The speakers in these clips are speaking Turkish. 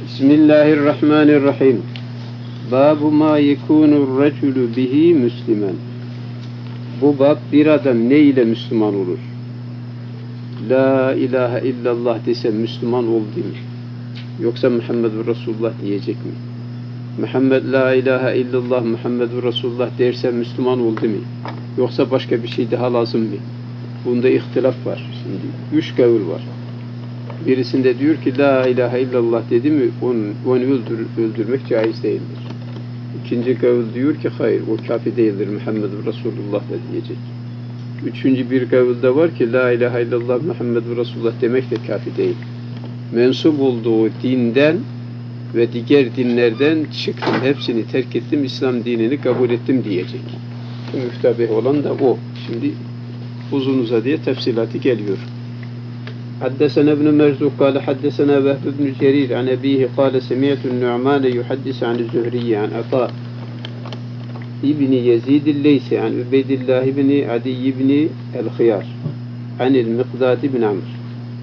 Bismillahirrahmanirrahim. Babu ma yekunur reculu bihi müslümen. Bu bab bir adam ne ile Müslüman olur? La ilahe illallah dese Müslüman oldu mu? Yoksa Muhammedur Resulullah diyecek mi? Muhammed la ilahe illallah Muhammedur Resulullah derse Müslüman oldu mu? Yoksa başka bir şey daha lazım mı? Bunda ihtilaf var. Şimdi 3 kavil var. Birisinde diyor ki la ilahe illallah dedi mi onu öldürmek caiz değildir. İkinci kavil diyor ki hayır o kafir değildir Muhammedur Resulullah da diyecek. Üçüncü bir kavil de var ki la ilahe illallah Muhammedur Resulullah demek de kafir değil. Mensup olduğu dinden ve diğer dinlerden çıktım, hepsini terk ettim, İslam dinini kabul ettim diyecek. Müftabih olan da o. Şimdi uzun uzadıya tefsilatı geliyor. حدثنا ابن مرزوق قال حدثنا وهب بن جرير عن أبيه قال سمعت النعمان يحدث عن الزهري عن عطاء ابن يزيد الليثي عن عبيد الله بن عدي بن الخيار عن المقداد بن عمرو.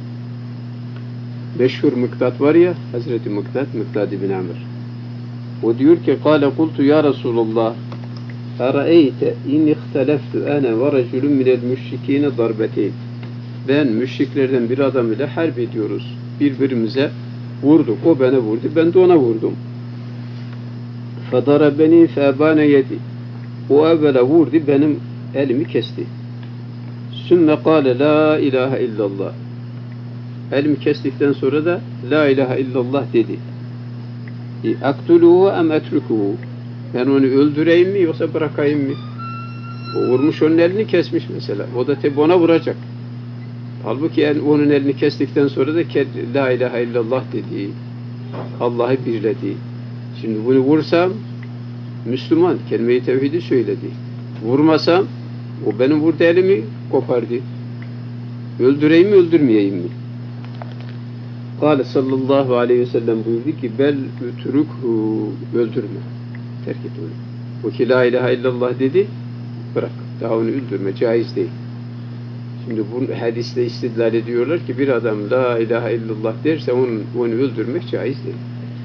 Meşhur Mikdad var ya, Hazreti Mikdad bin Amr. O diyor ki, قال قلت يا رسول الله أرأيت إن اختلفت أنا ورجل من المشركين ضربتين. Ben müşriklerden bir adam ile harp ediyoruz. Birbirimize vurduk. O bana vurdu, ben de ona vurdum. فَضَرَبَنِي فَأَبَانَ يَدِي. O evvela vurdu, benim elimi kesti. ثُمَّ قَالَ لَا إِلَٰهَ إِلَّا اللّٰهِ. Elimi kestikten sonra da La ilahe illallah dedi. اَقْتُلُهُ اَمْ اَتْرُكُهُ. Ben onu öldüreyim mi yoksa bırakayım mı? O vurmuş, onun elini kesmiş mesela. O da tabi ona vuracak. Halbuki onun elini kestikten sonra da La ilahe illallah dedi. Allah'ı birledi. Şimdi bunu vursam Müslüman, kelime-i tevhidi söyledi. Vurmasam o benim vurdu elimi kopardı. Öldüreyim mi öldürmeyeyim mi? Kâle sallallahu aleyhi ve sellem buyurdu ki bel ütrükhu, öldürme. Terk et onu. O ki la ilahe illallah dedi, bırak. Daha onu öldürme, caiz değil. Şimdi bu hadisle istidlal ediyorlar ki bir adam la ilahe illallah derse onu öldürmek caiz değil.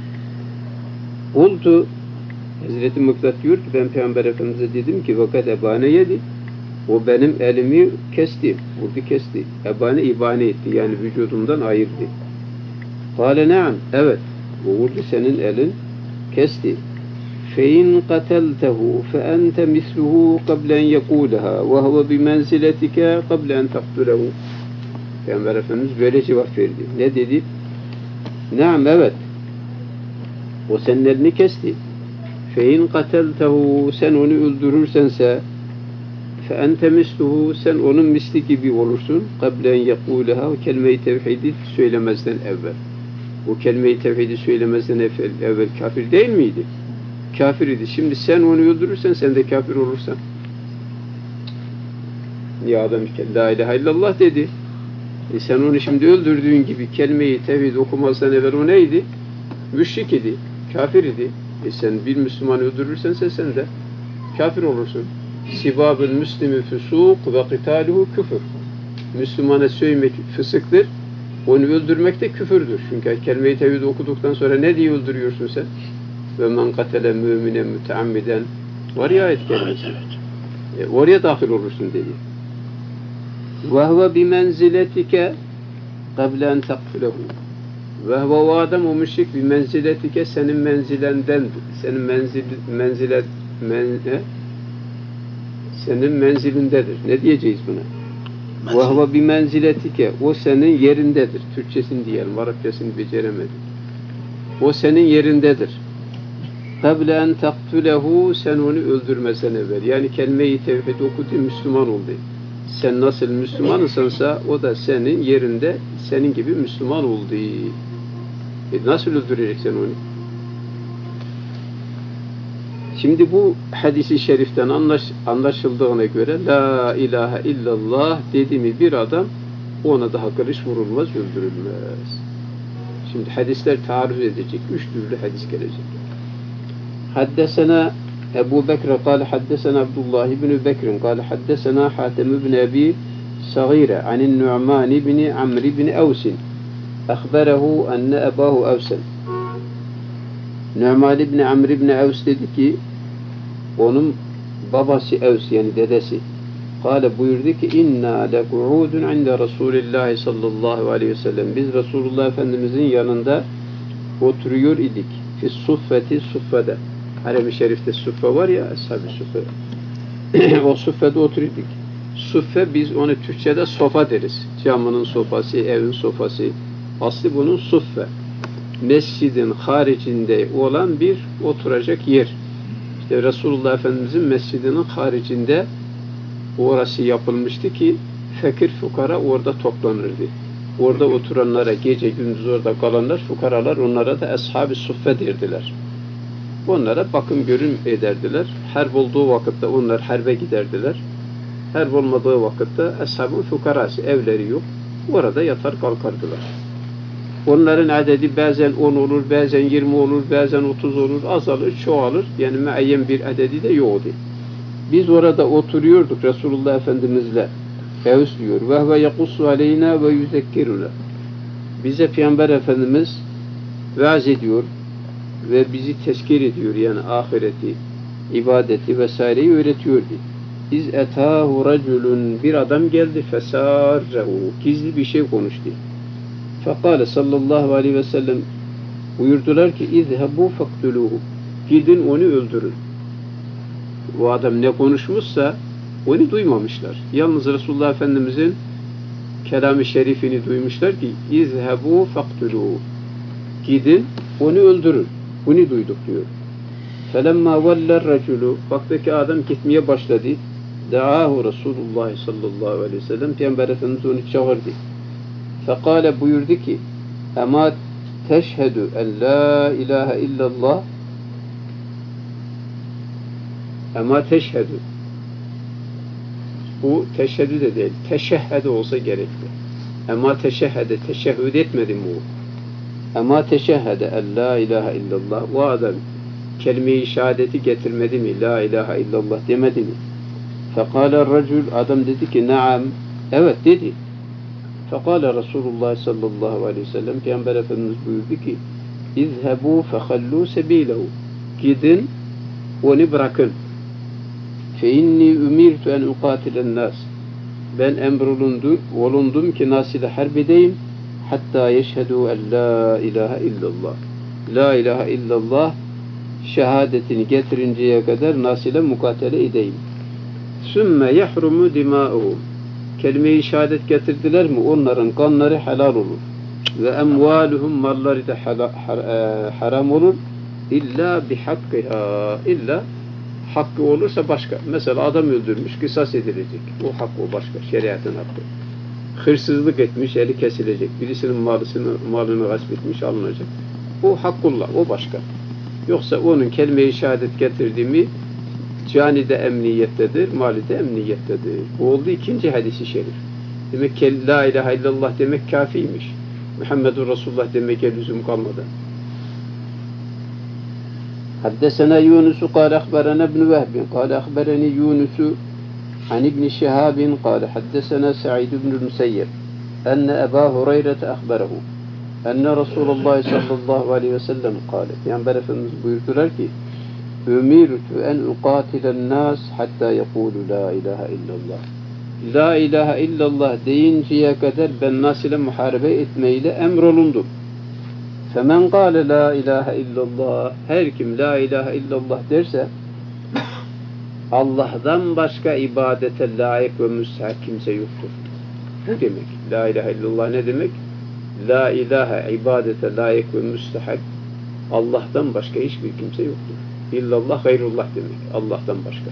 Oldu. Hazreti Mikdad diyor ki ben Peygamber Efendimiz'e dedim ki vakat ebane yedi. O benim elimi kesti. Vurdu kesti. Ebane ibane etti. Yani vücudumdan ayırdı. Kâle ne'am. Evet. O vurdu senin elin kesti. فَاِنْ قَتَلْتَهُ فَاَنْتَ مِثْلُهُ قَبْلَ اَنْ يَقُولَهَا وَهُوَ بِمَنْزِلَتِكَ قَبْلَ اَنْ تَقْتُلَهُ. Peygamber Efendimiz böyle cevap verdi. Ne dedi? Ne'am, evet. O senin elini kesti. فَاِنْ قَتَلْتَهُ sen onu öldürürsense فَاَنْتَ مِثْلُهُ sen onun misli gibi olursun. قَبْلَ اَنْ يَقُولَهَا o kelime-i tevhidi söylemezden evvel. O kelime-i tevhidi söylemezden evvel kafir değil miydi? Kafir idi. Şimdi sen onu öldürürsen sen de kafir olursan. Niye adam la ilahe illallah dedi. Sen onu şimdi öldürdüğün gibi kelime-i tevhid okumazsan evvel o neydi? Müşrik idi. Kafir idi. Sen bir Müslümanı öldürürsen sen de kafir olursun. Sibabül müslimi fusuk ve kitaluhu küfür. Müslümana söylemek fısıktır. Onu öldürmek de küfürdür. Çünkü kelime-i tevhid okuduktan sonra ne diye öldürüyorsun sen? Ve men katele müminen müteammiden var ya ayet kelimesi. Oraya dahil olursun dedi. Ve huve bimenziletike kable en takfilehu. Ve huve o adam o müşrik bimenziletike senin menzilendendir. Senin menzilindedir. Ne diyeceğiz buna? Ve huve bimenziletike o senin yerindedir. Türkçesini diyelim. Arapçasını beceremedim. O senin yerindedir. قَبْلَ اَنْ تَقْتُلَهُ sen onu öldürmesen evvel. Yani kelime-i tevhid okudu, Müslüman oldu. Sen nasıl Müslümansansa o da senin yerinde senin gibi Müslüman oldu. Nasıl öldüreceksin onu? Şimdi bu hadisi şeriften anlaşıldığına göre la ilahe illallah dedi mi bir adam ona daha kılıç vurulmaz, öldürülmez. Şimdi hadisler taarruz edecek. 3 türlü hadis gelecek. حدثنا أبو بكر قال حدثنا عبد الله بن بكر قال حدثنا حاتم بن أبي صغيرة عن النعمان بن عمرو بن أوس أخبره أن أباه أوسا Nu'man İbni Amr İbni Evs dedi ki, onun babası Evs, yani dedesi, Kale buyurdu ki, inna leku'udun inde Resulillahi sallallahu aleyhi ve sellem. Biz Resulullah Efendimizin yanında oturuyor idik. Fis suffeti, suffede. Harem-i Şerif'te suffe var ya, ashab-ı suffe. O suffede oturuyorduk. Suffe, biz onu Türkçe'de sofa deriz. Camının sofası, evin sofası. Aslı bunun suffe. Mescidin haricinde olan bir oturacak yer. İşte Resulullah Efendimizin mescidinin haricinde orası yapılmıştı ki fakir fukara orada toplanırdı. Orada oturanlara, gece gündüz orada kalanlar, fukaralar, onlara da ashab-ı suffe derdiler. Onlara bakım görüm ederdiler. Harp olduğu vakitte onlar harbe giderdiler. Harp olmadığı vakitte ashab-ın fukarası, evleri yok. Orada yatar kalkardılar. Onların adedi bazen 10 olur, bazen 20 olur, bazen 30 olur, azalır, çoğalır. Yani müeyyen bir adedi de yoktu. Biz orada oturuyorduk Resulullah Efendimizle. Evs diyor. Ve huve yakussu aleyna ve yüzekkiruna. Bize Peygamber Efendimiz vaaz ediyor ve bizi tezkir ediyor. Yani ahireti, ibadeti vesaireyi öğretiyordu. İz etâhu raculun, bir adam geldi, fesârrehu, gizli bir şey konuştu. Fekâle sallallahu aleyhi ve sellem, buyurdular ki izhebû faktulûhu, gidin onu öldürün. O adam ne konuşmuşsa onu duymamışlar. Yalnız Resulullah Efendimizin kelam-ı şerifini duymuşlar ki izhebû faktulûhu, gidin onu öldürün. Bunu duyduk diyor. Felemma veller raculu, baktı ki adam gitmeye başladı. Da'ahu Resulullah sallallahu aleyhi ve sellem, Peygamber Efendimiz onu çağırdı. Fekale buyurdu ki, Ema teşhedü en la ilahe illallah, Ema teşhedü, bu teşhedü de değil, teşehhede olsa gerekli. Ema teşehhede, teşehhüd etmedi mi o? Ema teşehhede en la ilahe illallah, o adam kelime-i şehadeti getirmedi mi? La ilahe illallah demedi mi? Fekale racul, adam dedi ki, naam, evet dedi. Fekale Resulullah sallallahu aleyhi ve sellem, Peygamber Efendimiz buyurdu ki, İzhebû fehallû sebîlehu, gidin onu bırakın. Fe inni umirtu en uqatilen nas, ben emrolundum ki nas ile harp edeyim, hatta yeşhedû en la ilahe illallah, la ilahe illallah şehadetini getirinceye kadar nas ile mukatele edeyim. Sümme yahrumu dimâuhum, kelime-i şehadet getirdiler mi onların kanları helal olur. Ve emvaluhum, malları da haram olur. İlla bihakkiha, illa hakkı olursa başka. Mesela adam öldürmüş, kısas edilecek. O hakkı o başka, şeriatın hakkı. Hırsızlık etmiş, eli kesilecek. Birisinin malını gasp etmiş, alınacak. O hakkullah, o başka. Yoksa onun kelime-i şehadet getirdiği mi cani de emniyettedir, mali de emniyettedir. Bu oldu ikinci hadisi şerif. Demek ki la ilahe illallah demek kafiymiş. Muhammedur Resulullah demek lüzum kalmadı. Haddesena Yunusu kâle akberena ibn Vehbin kâle akbereni Yunusu an ibn Şihabin kâle haddesena Sa'id ibn Müseyyeb enne Ebu Hureyre akberehu enne Resulullah sallallahu aleyhi ve sellem kâle, Peygamber Efendimiz buyurdular ki Ümirtu en uqatilen nas hatta yekulu la ilahe illallah. La ilahe illallah deyinceye kadar ben nas ile muharebe etmeyle emrolundum. Femen kâle la ilahe illallah, her kim la ilahe illallah derse Allah'tan başka ibadete layık ve müstahak kimse yoktur. Bu demek. La ilahe illallah ne demek? La ilahe ibadete layık ve müstahak, Allah'tan başka hiçbir kimse yoktur. İllallah gayrullah demek. Allah'tan başka.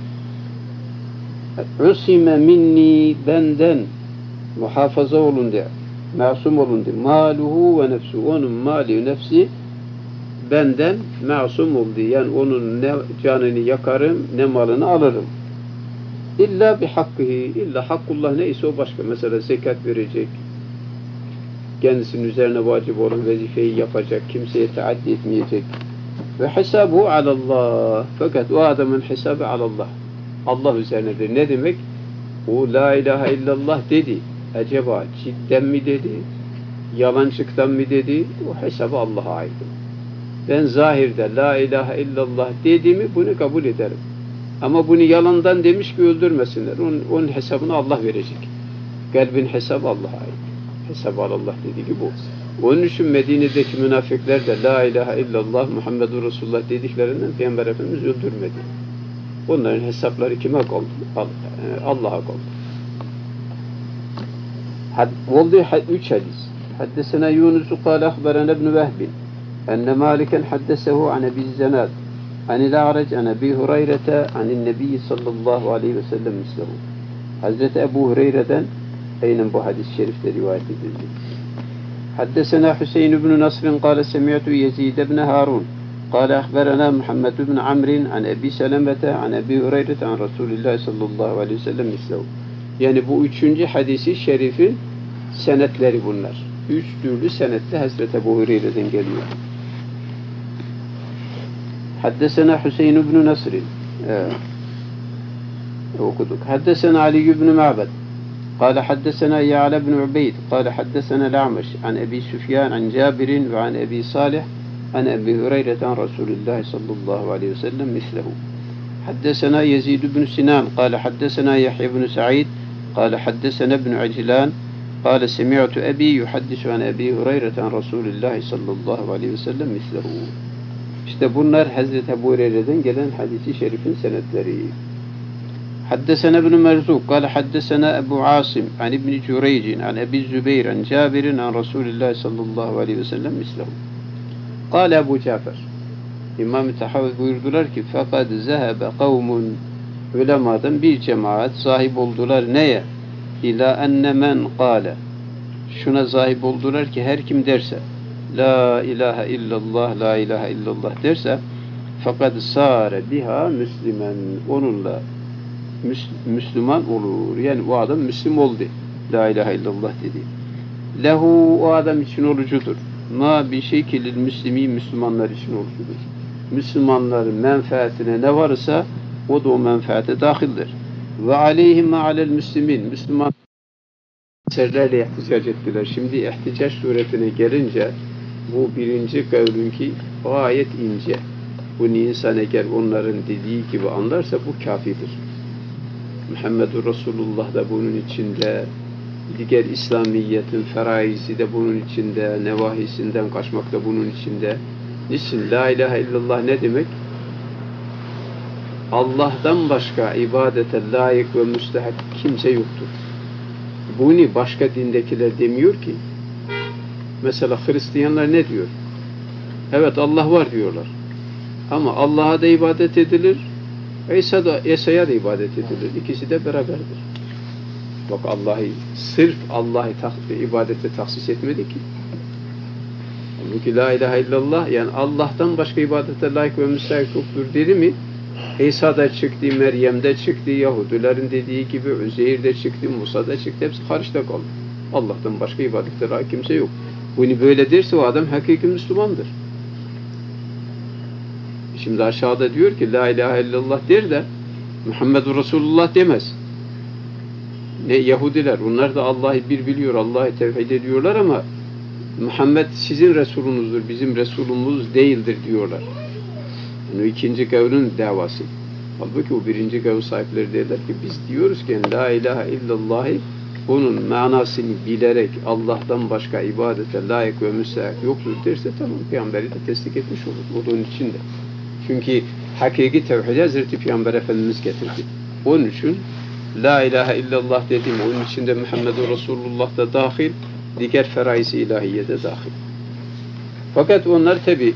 Usime minni, benden muhafaza olundu, masum olundu. Maluhu ve nefsu, onun mali ve nefsi benden masum oldu. Yani onun ne canını yakarım, ne malını alırım. İlla bihakkihi, illa hakkullah neyse o başka. Mesela zekat verecek, kendisinin üzerine vacip olan vazifeyi yapacak, kimseye taaddi etmeyecek. Ve hesabu alallah. Fakat o adamın hesabı alallah. Allah üzerinedir. Ne demek? O la ilahe illallah dedi. Acaba cidden mi dedi? Yalancıktan mı dedi? O hesabı Allah'a ait. Ben zahirde la ilahe illallah dediğimi bunu kabul ederim. Ama bunu yalandan demiş ki öldürmesinler. Onun hesabını Allah verecek. Kalbin hesabı Allah'a ait. Hesabı Allah dediği gibi bu. Onun için Medine'deki münafıklar da la ilahe illallah Muhammedur Resulullah dediklerinden Peygamber Efendimiz öldürmedi. Onların hesapları kime kaldı? Allah'a kaldı. Oldu 3 hadis. Haddesena Yunus kâle ahberena ibn Vehb enne Maliken haddesehu an Ebi Zenad anil A'rac an Ebi Hureyre'te anin Nebi sallallahu aleyhi ve sellem mislehu. Hazreti Ebu Hureyre'den aynen bu hadis-i şerifte rivayet edildi. Haddesena Hüseyin ibn Nasr kâle semi'tu Yezid ibn Harun kâle ahberena Muhammed ibn Amr an Ebi Selemete an Ebi Hureyre'te an Resulullah sallallahu aleyhi ve sellem mislehu. Yani bu 3. hadisi şerifin senetleri bunlar. 3 türlü senetle Hazreti Ebu Hureyre'den geliyor. Haddesena Hüseyin ibn Nasr okuduk. Haddesena Ali ibn Ma'bad قال حدثنا يعلى بن عبيد قال حدثنا الأعمش عن أبي سفيان عن جابر وعن أبي صالح عن أبي هريرة عن رسول الله صلى الله عليه وسلم مثله. حدثنا يزيد بن سنان قال حدثنا يحيى بن سعيد قال حدثنا ابن عجلان قال سمعت أبي يحدث عن أبي هريرة عن رسول الله صلى الله عليه وسلم مثله. İşte bunlar Hazreti Ebu Hureyre'den gelen hadisi şerifin senetleri. حدثنا ابن مرزوق قال حدثنا أبو عاصم عن ابن جريج عن أبي الزبير عن جابر عن رسول الله صلى الله عليه وسلم مثله. قال أبو جعفر İmam-ı Tahavi buyurdular ki fakat zehebe kavmun ulemadan bir cemaat sahip oldular neye? İlâ enne men kâle şuna sahip oldular ki her kim derse la ilahe illallah la ilahe illallah derse fakat sâre biha müslimen onunla Müslüman olur. Yani o adam Müslüm oldu. La ilahe illallah dedi. Lehu o adam için olucudur. Ma bir şekilde Müslümi Müslümanlar için olucudur. Müslümanların menfaatine ne varsa o da o menfaate dahildir. Ve aleyhim alel müslimin Müslüman eserlerle ihticac ettiler. Şimdi ihticac suretine gelince bu birinci kavlünki gayet ince. Bunu insan eğer onların dediği gibi anlarsa bu kafidir. Muhammedur Resulullah da bunun içinde, diğer İslamiyet'in feraizi de bunun içinde, nevahisinden kaçmak da bunun içinde. Niçin? La ilahe illallah ne demek? Allah'tan başka ibadete layık ve müstehak kimse yoktur. Bunu başka dindekiler demiyor ki. Mesela Hristiyanlar ne diyor? Evet Allah var diyorlar. Ama Allah'a da ibadet edilir, İsa'ya da ibadet edilir. İkisi de beraberdir. Bak sırf Allah'ı ibadete tahsis etmedi ki. Çünkü la ilahe illallah yani Allah'tan başka ibadete layık ve müstahak yoktur dedi mi? İsa'da çıktı, Meryem'de çıktı, Yahudilerin dediği gibi Üzeyr'de çıktı, Musa'da çıktı. Hepsi karşıda kaldı. Allah'tan başka ibadete layık kimse yok. Bunu böyle derse o adam hakiki Müslümandır. Şimdi aşağıda diyor ki la ilahe illallah der de Muhammedur Resulullah demez. Ne Yahudiler onlar da Allah'ı bir biliyor, Allah'ı tevhid ediyorlar ama Muhammed sizin Resulunuzdur, bizim Resulumuz değildir diyorlar. Yani ikinci kavlin davası. Halbuki o birinci kavl sahipleri derler ki biz diyoruz ki la ilahe illallah'ı onun manasını bilerek Allah'tan başka ibadete layık ve müstehak yoktur derse tamam Peygamberi de tesdik etmiş olur. O da onun içinde. Çünkü hakiki tevhidi Hazreti Peygamber Efendimiz getirdi. Onun için la ilahe illallah dediğim onun içinde Muhammedur Resulullah da dahil, diğer feraiz-i ilahiye de dahil. Fakat onlar tabi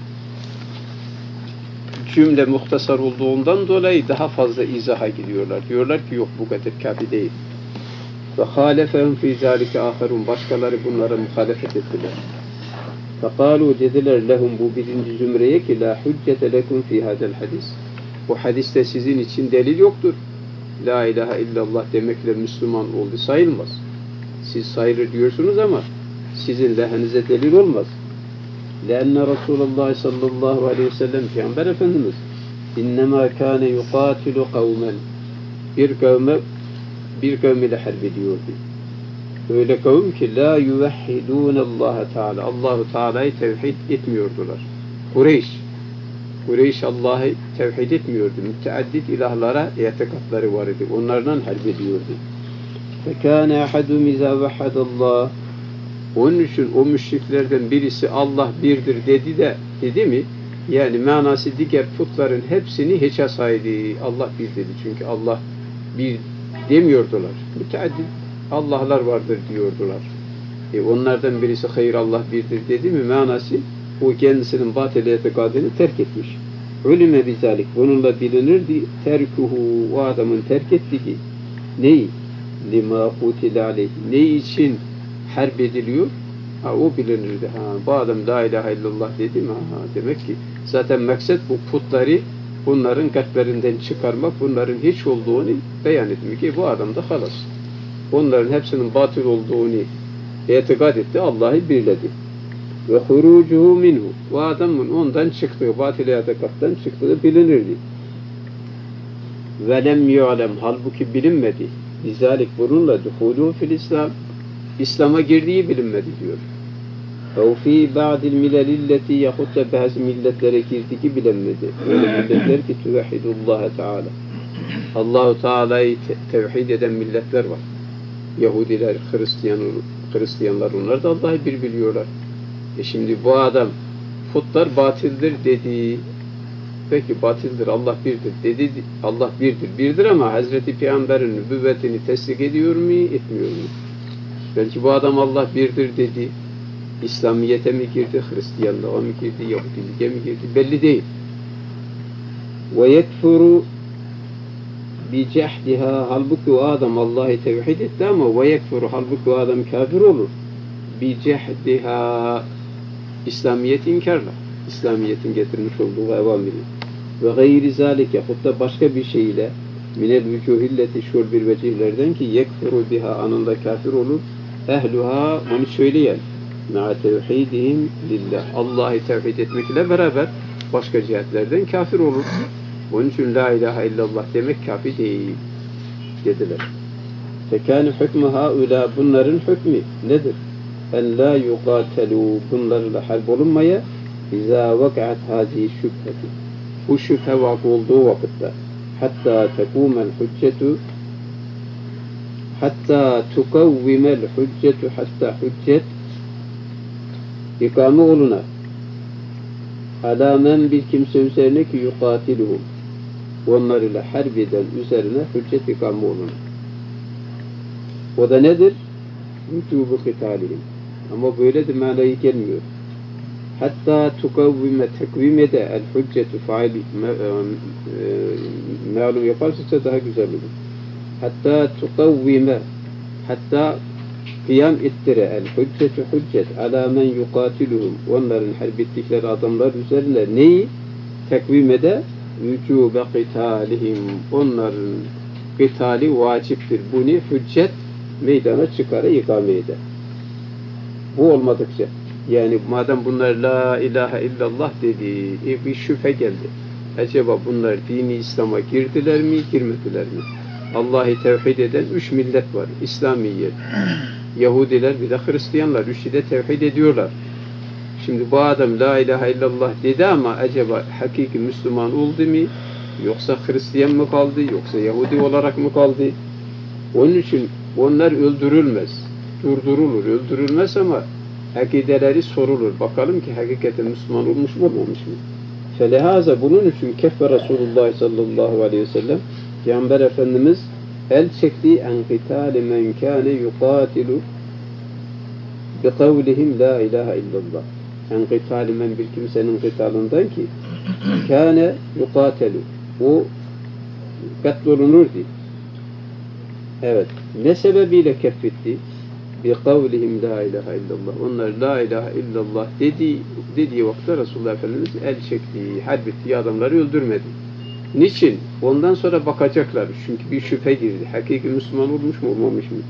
cümle muhtasar olduğundan dolayı daha fazla izaha gidiyorlar. Diyorlar ki yok bu kadar kafi değil. Ve halefehum fî zâlike âherun başkaları bunlara muhalefet ettiler. فَقَالُوا dediler lehum bu birinci zümreye ki la hüccete lekum fî hâzel hadis. Bu hadiste sizin için delil yoktur. La ilahe illallah demekle Müslüman oldu sayılmaz. Siz sayılır diyorsunuz ama sizin lehinize delil olmaz. لأن Resulullah sallallahu aleyhi ve sellem Peygamber Efendimiz innemâ kâne yukâtilu kavmen bir kavm ile harp ediyordu. Öyle kavim ki la yuvehhidûne Allah Teala. Allahu Teala'yı tevhid etmiyordular. Kureyş Allah'ı tevhid etmiyordu. Müteaddit ilahlara itikatları var idi. Onlardan harp ediyordu. فَكَانَ اَحَدُمْ اِذَا وَحَدَ اللّٰهِ Onun için o müşriklerden birisi Allah birdir dedi mi? Yani manası diğer putların hepsini hiçe saydı. Allah bir dedi. Çünkü Allah bir demiyordular. Müteaddit Allah'lar vardır diyordular. Onlardan birisi hayır Allah birdir dedi mi? Manası o kendisinin batıl itikadını terk etmiş. Ölüme bizalik. Bununla bilinirdi. Terkuhu o adamın terk ettiği neyi? Lima kutile aleyh. Ne için harp ediliyor? O bilinirdi. Bu adam la ilahe illallah dedi mi? Demek ki zaten maksat bu putları bunların kalplerinden çıkarmak, bunların hiç olduğunu beyan etmek ki bu adam da halas. Onların hepsinin batıl olduğunu itikad etti, Allah'ı birledi. Ve hurucuhu minhu. Bu adamın ondan çıktığı, batıl itikaddan çıktığı bilinirdi. Ve lem yu'lem. Halbuki bilinmedi. Bizalik bununla duhulu fil İslam. İslam'a girdiği bilinmedi diyor. Ev fî ba'dil milelilleti yahut da bazı milletlere girdiği bilinmedi. Öyle milletler ki tüvehhidullâhe Teala. Allah-u Teala'yı tevhid eden milletler var. Yahudiler, Hristiyanlar onlar da Allah'ı bir biliyorlar. Şimdi bu adam putlar batildir dedi. Peki batildir, Allah birdir dedi. Allah birdir ama Hazreti Peygamber'in nübüvvetini tesdik ediyor mu, etmiyor mu? Belki bu adam Allah birdir dedi. İslamiyete mi girdi, Hristiyanlığa mı girdi, Yahudiliğe mi girdi? Belli değil. Ve yekfuru bi cehdiha. Halbuki o adam Allah'ı tevhid etti ama ve yekfuru. Halbuki o adam kafir olur. Bi cehdiha. İslamiyet inkarla. İslamiyet'in getirmiş olduğu evamiri. Ve gayri zalike. Hatta başka bir şeyle minel vücuhilleti şur bir vecihlerden ki yekfuru biha anında kafir olur. Ehluha onu söyleyen ma tevhidihim lillah. Allah'ı tevhid etmekle beraber başka cihetlerden kafir olur. Onun için la ilahe illallah demek kafi değil dediler. Fekâne hükmü haula bunların hükmü nedir? En la yuqatelû bunlarla harp olunmaya izâ vaka'at hâzihi şüpheti. Bu şüphe vakı olduğu vakitte hatta tekûmel hüccetu hatta tukavvimel hüccetu hatta hüccet ikame oluna alâmen bir kimse üzerine ki yukatiluhum onlar ile harp eden üzerine hüccet ikame oluna. O da nedir? Vücubu kıtalihim. Ama böyle de manayı gelmiyor. Hatta tukavvime tekvimede el hüccetu faili malum yaparsa daha güzel olur. Hatta tukavvime hatta kıyam ettire el hüccetu hüccet ala men yukatiluhum onların harp ettikleri adamlar üzerine neyi? Tekvimede vücube kıtalihim onların kıtali vaciptir. Bunu hüccet meydana çıkara ikame eder. Bu olmadıkça yani madem bunlar la ilahe illallah dedi bir şüphe geldi. Acaba bunlar dini İslam'a girdiler mi girmediler mi? Allah'ı tevhid eden 3 millet var. İslamiyet, Yahudiler bir de Hristiyanlar. Üçü de tevhid ediyorlar. Şimdi bu adam la ilahe illallah dedi ama acaba hakiki Müslüman oldu mu? Yoksa Hristiyan mı kaldı? Yoksa Yahudi olarak mı kaldı? Onun için onlar öldürülmez. Durdurulur. Öldürülmez ama akideleri sorulur. Bakalım ki hakikaten Müslüman olmuş mu olmamış mı? Felehaza bunun için keffe Resulullah sallallahu aleyhi ve sellem Peygamber Efendimiz el çekti en qitali men kâne yukatilu bi kavlihim la ilahe illallah. En qitali men bir kimsenin qitalından ki kâne yukatilu. O katlolunurdu. Evet. Ne sebebiyle keffetti? Bi kavlihim la ilahe illallah. Onlar la ilahe illallah dediği vakitte Resulullah Efendimiz el çekti, harp etti, adamları öldürmedi. Niçin? Ondan sonra bakacaklar. Çünkü bir şüphe girdi. Hakiki Müslüman olmuş mu olmamış mı?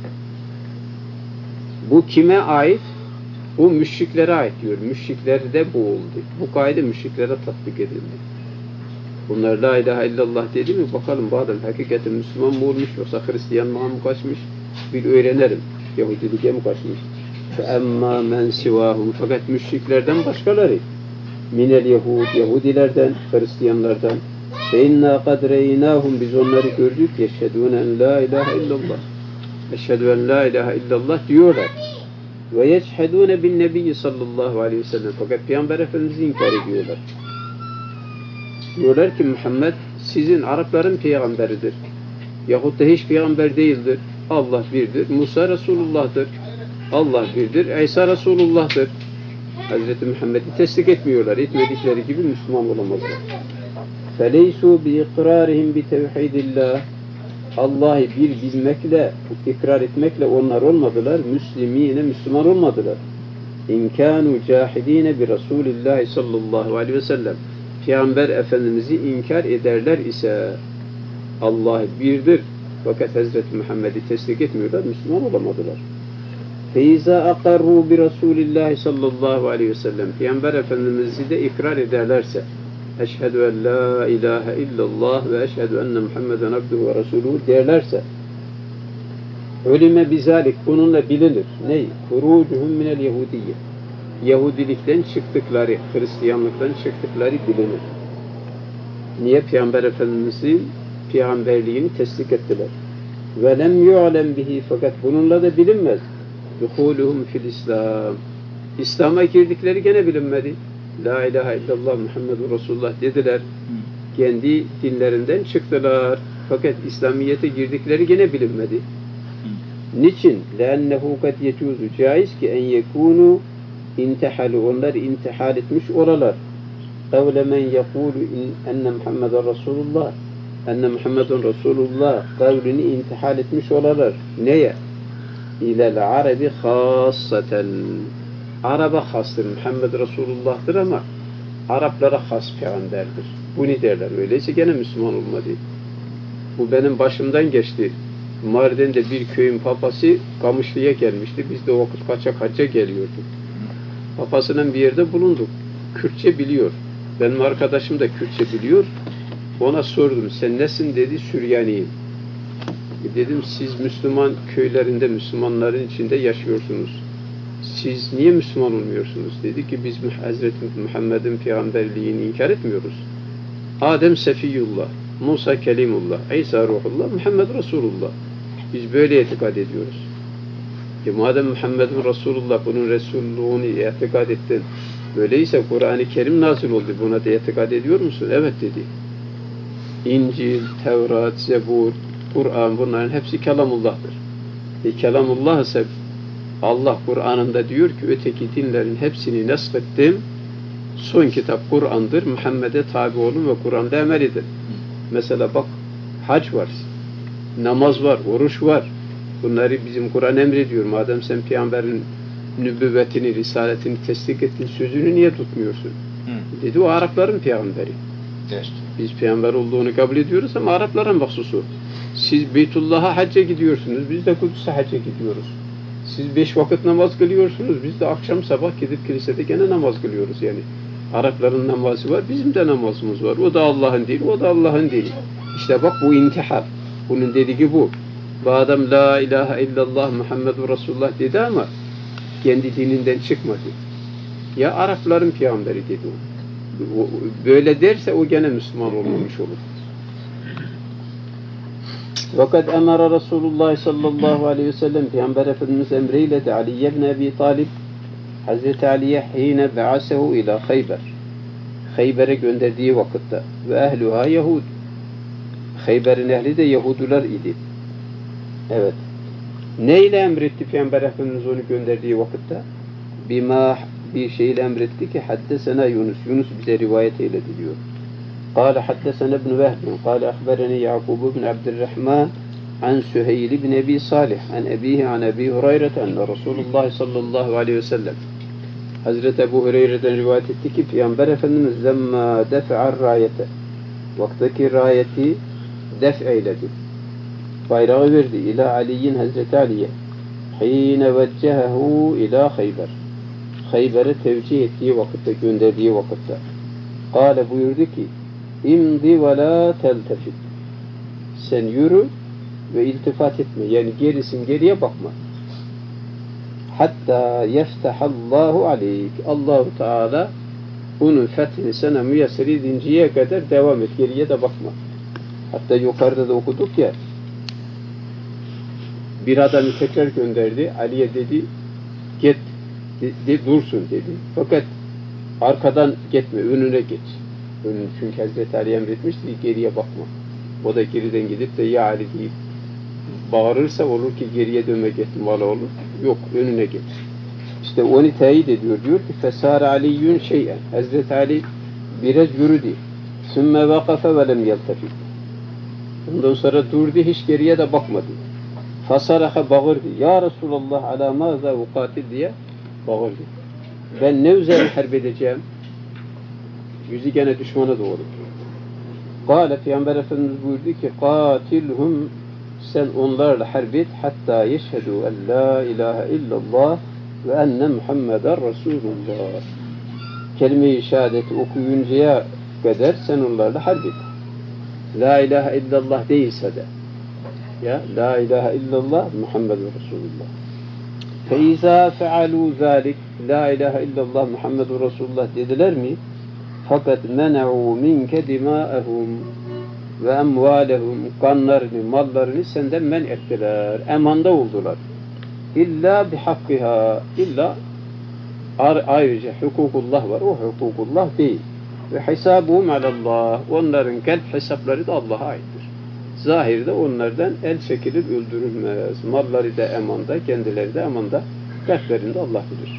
Bu kime ait? Bu müşriklere ait diyor. Müşriklerde bu oldu. Bu kaide müşriklere tatbik edildi. Bunlar la ilahe illallah dedi mi? Bakalım bu adam hakikaten Müslüman mı olmuş yoksa Hristiyanlığa mı kaçmış? Bir öğrenelim. Yahudiliğe mi kaçmış? فَاَمَّا مَنْ سِوَاهُمْ Fakat müşriklerden başkaları. minel Yahud, Yahudilerden, Hristiyanlardan. Fe inna kad reynâhum, biz onları gördük. Yeşhedûne en la ilahe illallah. Eşhedü en la ilahe illallah diyorlar. Ve yeşhedûne bin nebiyyi sallallahu aleyhi ve sellem. Fakat Peygamber Efendimiz'i inkar ediyorlar. Diyorlar ki Muhammed sizin Arapların peygamberidir. Yahut da hiç peygamber değildir. Allah birdir. Musa Resulullah'tır. Allah birdir. İsa Resulullah'tır. Hazreti Muhammed'i tesdik etmiyorlar. Etmedikleri gibi Müslüman olamazlar. فَلَيْسُوا بِاِقْرَارِهِمْ بِتَوْحِيدِ اللّٰهِ Allah'ı bir bilmekle, ikrar etmekle onlar olmadılar. Müslimine, Müslüman olmadılar. اِنْ كَانُوا جَاحِد۪ينَ بِرَسُولِ اللّٰهِ sallallahu aleyhi ve sellem Peygamber Efendimiz'i inkar ederler ise Allah birdir. Fakat Hazreti Muhammed'i tesdik etmiyorlar, Müslüman olamadılar. فَاِذَا اَقَرُّوا بِرَسُولِ اللّٰهِ sallallahu aleyhi ve sellem Peygamber Efendimiz'i de ikrar ederlerse eşhedü en la ilahe illallah ve eşhedü enne Muhammeden abduhu ve resuluhu derlerse ölüme bizalik bununla bilinir. Ney? Kurucuhum minel yehudiyye. Yahudilikten çıktıkları, Hristiyanlıktan çıktıkları bilinir. Niye? Peygamber Efendimiz'in peygamberliğini tesdik ettiler. Ve lem yu'lem bihi, fakat bununla da bilinmez. Duhuluhum fil İslam. İslam'a girdikleri gene bilinmedi. La ilahe illallah Muhammedur Resulullah dediler. Kendi dinlerinden çıktılar. Fakat İslamiyet'e girdikleri gene bilinmedi. Niçin? لَاَنَّهُ قَدْ يَجُوزُ Caiz ki en yekûnû intihalu. Onlar intihal etmiş oralar. قَوْلَ مَنْ يَقُولُ اَنَّ مُحَمَّدًا Resulullah enne Muhammedun Resulullah kavlini intihal etmiş olalar. Neye? İlel arabi khassaten. Arap'a hastır. Muhammed Resulullah'tır ama Araplara has peygamberdir. Bu ne derler? Öyleyse gene Müslüman olmadı. Bu benim başımdan geçti. Mardin'de bir köyün papası Kamışlı'ya gelmişti. Biz de o vakit kaçak hacca geliyorduk. Papasının bir yerde bulunduk. Kürtçe biliyor. Benim arkadaşım da Kürtçe biliyor. Ona sordum. Sen nesin dedi. Süryaniyim. Dedim siz Müslüman köylerinde Müslümanların içinde yaşıyorsunuz. Siz niye Müslüman olmuyorsunuz? Dedi ki biz Hazreti Muhammed'in peygamberliğini inkar etmiyoruz. Adem Sefiyullah, Musa Kelimullah, İsa Ruhullah, Muhammed Resulullah. Biz böyle itikad ediyoruz. Madem Muhammed'in Resulullah bunun Resulluğunu itikad ettin. Böyleyse Kur'an-ı Kerim nazil oldu. Buna da itikad ediyor musun? Evet dedi. İncil, Tevrat, Zebur, Kur'an bunların hepsi kelamullah'tır. Kelamullah ise Allah Kur'an'ında diyor ki öteki dinlerin hepsini neshettim. Son kitap Kur'an'dır. Muhammed'e tabi olun ve Kur'an'da emel edin. Mesela bak hac var, namaz var, oruç var. Bunları bizim Kur'an emrediyor. Madem sen peygamberin nübüvvetini, risaletini tesdik ettin, sözünü niye tutmuyorsun? Dedi o Arapların peygamberi. Biz peygamber olduğunu kabul ediyoruz ama Arapların mahsusu. Siz Beytullah'a hacca gidiyorsunuz, biz de Kudüs'e hacca gidiyoruz. Siz 5 vakit namaz kılıyorsunuz, biz de akşam sabah gidip kilisede gene namaz kılıyoruz yani. Arapların namazı var, bizim de namazımız var. O da Allah'ın dini, o da Allah'ın dini. İşte bak bu intihar. Bunun dediği bu. Bu adam la ilahe illallah Muhammedur Resulullah dedi ama kendi dininden çıkmadı. Ya Arapların peygamberi dedi o. Böyle derse o gene Müslüman olmamış olur. Fakat emara Resulullah sallallahu aleyhi ve sellem Peygamber Efendimiz emreyledi Ali ibn Abi Talib Hazreti Ali'ye hine be'asehu ila Khayber. Khayber'e gönderdiği vakitte ve ehluha Yahud. Khayber'in ehli de Yahudular idi. Evet. Neyle emretti Peygamber Efendimiz onu gönderdiği vakitte? Bima bir şeyle emretti ki haddesena Yunus. Yunus bize rivayet eyledi diyor. قال حدثنا ابن وهب قال أخبرني يعقوب بن عبد الرحمن عن سهيل بن أبي صالح عن أبيه عن أبي هريرة أن رسول الله صلى الله عليه وسلم Hazreti Ebu Hureyre'den rivayet etti ki Peygamber Efendimiz zemma defa'ar rayete vaktaki rayeti def eyledi. Bayrağı verdi ila Ali'nin Hazreti Ali'ye hine veccehehu ila Khayber. Khayber'e tevcih ettiği vakitte, gönderdiği vakitte. Kale buyurdu ki İmdi ve la teltefit. Sen yürü ve iltifat etme. Yani gerisin geriye bakma. Hatta yeftahallahu aleyk. Allahu Teala Bunun fethini sana müyesser edinceye kadar devam et. Geriye de bakma. Hatta yukarıda da okuduk ya. Bir adamı tekrar gönderdi. Ali'ye dedi git dursun dedi. Fakat arkadan gitme. Önüne git. Çünkü Hazreti Ali emretmişti ki geriye bakma. O da geriden gidip de ya Ali deyip bağırırsa olur ki geriye dönmek ihtimali olur. Yok, önüne git. İşte onu teyit ediyor. Diyor ki fesâre aliyyün şey'en. Hazreti Ali biraz yürüdü. Sümme vakafe ve lem yeltefit. Ondan sonra durdu, hiç geriye de bakmadı. Fasaraha bağırdı. Ya Resulallah ala mâzâ vukatil diye bağırdı. Ben ne üzerine harp edeceğim? Yüzü gene düşmana doğru. Kâle Peygamber Efendimiz buyurdu ki katilhum, sen onlarla harp et hatta yeşhedû en la ilahe illallah ve enne Muhammeden Resulullah. Kelime-i şehadeti okuyuncaya kadar sen onlarla harp et. La ilahe illallah değilse de ya la ilahe illallah Muhammeden Resulullah. فَاِذَا فَعَلُوا ذَٰلِكَ La ilahe illallah Muhammeden Resulullah dediler mi? Fakat men'u minke dimâehum ve emvâlehum, kanlarını, mallarını senden men ettiler. Emanda oldular. İlla bihakkiha, illa ayrıca hukukullah var. O hukukullah değil. Ve hisabuhum alallah. Onların kalp hesapları da Allah'a aittir. Zahirde onlardan el çekilir, öldürülmez. Malları da emanda, kendileri de emanda. Kalplerinde Allah bilir.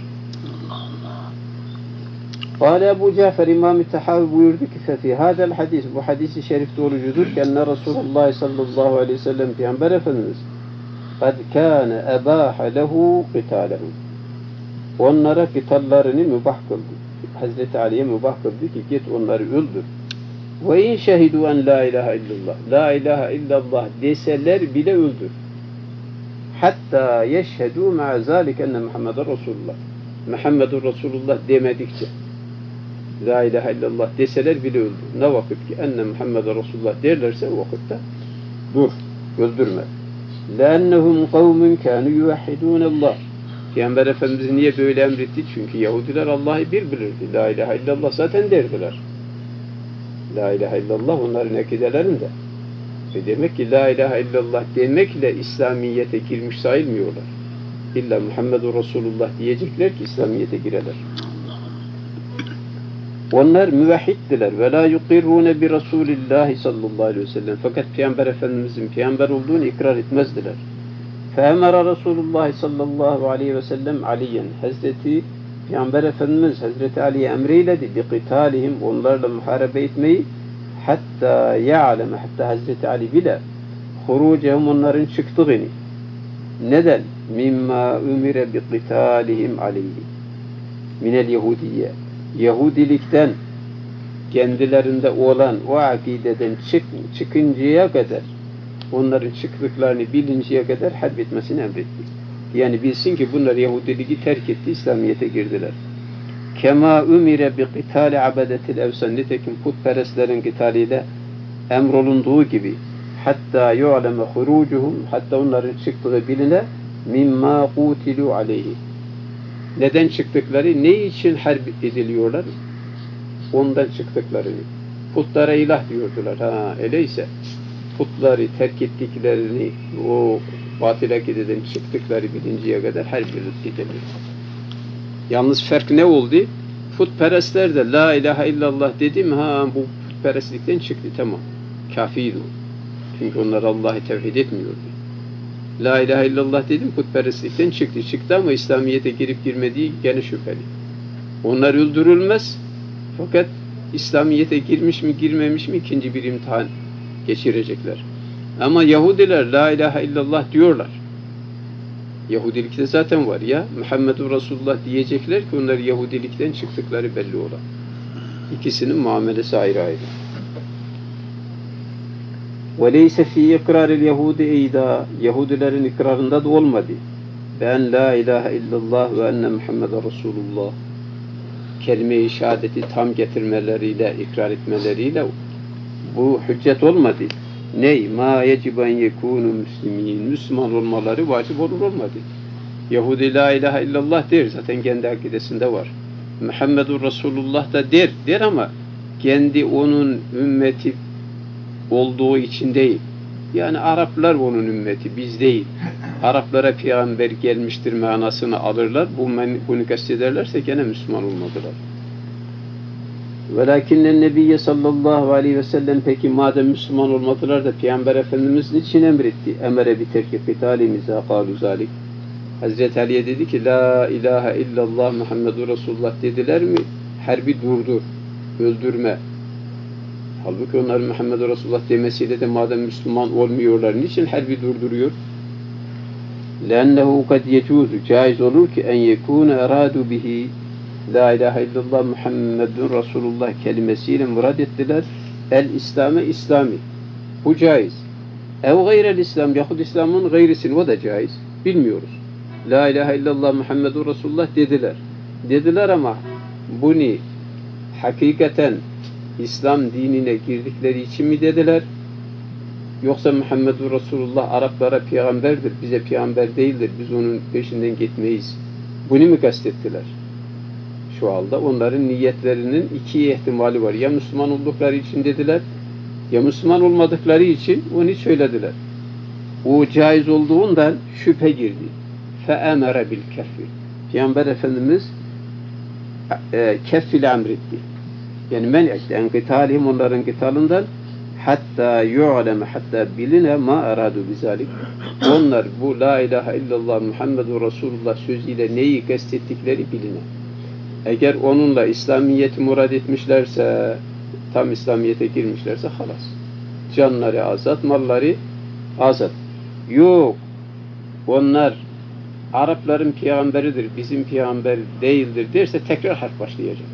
Kâle Ebu Cafer İmam-ı Tahavi buyurdu ki فَفِي هَذَا الْحَدِيث Bu hadis-i şerif doğrucudur ki enne Resulullah sallallahu aleyhi ve sellem Peygamber Efendimiz قَدْ كَانَ اَبَاحَ لَهُ قِتَالَهُمْ Onlara kıtallarını mübah kıldı. Hazreti Ali'ye mübah kıldı ki git onları öldür. وَاِنْ شَهِدُوا اَنْ لَا اِلَٰهَ illallah La ilahe illallah deseler bile öldür. Hatta yeşhedû ma'a zâlik enne Muhammeden Resulullah. Muhammeden Resulullah demedikçe La ilahe illallah deseler bile öldür. Ne vakit ki enne Muhammeden Resulullah derlerse o vakitte dur, öldürme. لَاَنَّهُمْ قَوْمٌ كَانُوا يُوَحِّدُونَ اللّٰهِ Peygamber Efendimiz niye böyle emretti? Çünkü Yahudiler Allah'ı bir bilirdi. La ilahe illallah zaten derdiler. La ilahe illallah onların akidelerinde. Demek ki la ilahe illallah demekle İslamiyet'e girmiş sayılmıyorlar. İlla Muhammedur Resulullah diyecekler ki İslamiyet'e gireler. Onlar müvehhiddiler ve la yukirrune bi Resulillahi sallallahu aleyhi ve sellem. Fakat Peygamber Efendimizin peygamber olduğunu ikrar etmezdiler. Feemara Resulullah sallallahu aleyhi ve sellem Aliyen. Hazreti Peygamber Efendimiz Hazreti Ali'ye emreyledi bi qitalihim, onlarla muharebe etmeyi, hatta ya'leme, hatta Hazreti Ali bile hurucehum, onların çıktığını. Neden? Mimma umire bi qitalihim aleyhi minel yehudiyye. Yahudilikten kendilerinde olan o akideden çıkıncaya kadar, onların çıktıklarını bilinceye kadar harp etmesini emretti. Yani bilsin ki bunlar Yahudiliği terk etti, İslamiyet'e girdiler. Kema umire bi qitali abedetil evsan. Nitekim putperestlerin qitaliyle emrolunduğu gibi. Hatta yu'leme hurucuhum, hatta onların çıktığı biline, mimma qutilu aleyhi. Neden çıktıkları, ne için harp ediliyorlar? Ondan çıktıklarını. Putlara ilah diyordular. Ha, öyleyse putları terk ettiklerini, o batıl akideden çıktıkları bilinceye kadar harp ediliyor. Yalnız fark ne oldu? Putperestler de la ilahe illallah dedi mi, ha bu putperestlikten çıktı, tamam. Kafiydi o. Çünkü onlar Allah'ı tevhid etmiyordu. La ilahe illallah dedim, putperestlikten çıktı. Çıktı ama İslamiyet'e girip girmediği gene şüpheli. Onlar öldürülmez. Fakat İslamiyet'e girmiş mi girmemiş mi ikinci bir imtihan geçirecekler. Ama Yahudiler la ilahe illallah diyorlar. Yahudilikte zaten var ya. Muhammedur Resulullah diyecekler ki onlar Yahudilikten çıktıkları belli olan. İkisinin muamelesi ayrı ayrı. وَلَيْسَ ف۪ي اِقْرَارِ الْيَهُودِ اِيْدَا Yahudilerin ikrarında da olmadı. Ben la ilahe illallah ve enne Muhammeden Resulullah kelime-i şehadeti tam getirmeleriyle, ikrar etmeleriyle bu hüccet olmadı. Ney? Ma yeciben yekûnü müslimin. Müslüman olmaları vacip olur olmadı. Yahudi la ilahe illallah der. Zaten kendi akidesinde var. Muhammedur Resulullah da der ama kendi onun ümmeti olduğu için değil. Yani Araplar onun ümmeti, biz değil. Araplara peygamber gelmiştir manasını alırlar. Bunu kastederlerse gene Müslüman olmadılar. Velakinnen Nebiyye sallallahu aleyhi ve sellem, peki madem Müslüman olmadılar da Peygamber Efendimiz niçin emretti? Emre bi terki kıtalihim izâ kâlu zâlik. Hazreti Ali'ye dedi ki la ilahe illallah Muhammedur Resulullah dediler mi? Harbi durdur, öldürme. Halbuki onlar Muhammedur Resulullah demesiyle de madem Müslüman olmuyorlar, niçin harbi durduruyor? لأنه قد يجوز, caiz olur ki en yekûne erâdû bihi la ilahe illallah Muhammedun Resulullah kelimesiyle murad ettiler el-İslam'ı, İslami. Bu caiz. Ev gayrel İslam, yahut İslam'ın gayrisini, o da caiz. Bilmiyoruz. La ilahe illallah Muhammedun Resulullah dediler. Dediler ama bunu hakikaten İslam dinine girdikleri için mi dediler? Yoksa Muhammedur Resulullah Araplara peygamberdir, bize peygamber değildir, biz onun peşinden gitmeyiz. Bunu mu kastettiler? Şu anda onların niyetlerinin iki ihtimali var. Ya Müslüman oldukları için dediler, ya Müslüman olmadıkları için onu söylediler. O caiz olduğundan şüphe girdi. فَاَمَرَ بِالْكَفِّ. Peygamber Efendimiz kef ile emretti. Yani men etti. En kıtalihim, onların kıtalından hatta yu'leme, hatta biline ma aradu bizalik. Onlar bu la ilahe illallah Muhammedur Resulullah sözüyle neyi kastettikleri biline. Eğer onunla İslamiyet'i murad etmişlerse, tam İslamiyet'e girmişlerse halas. Canları azat, malları azat. Yok. Onlar Arapların peygamberidir, bizim peygamber değildir derse tekrar harp başlayacak.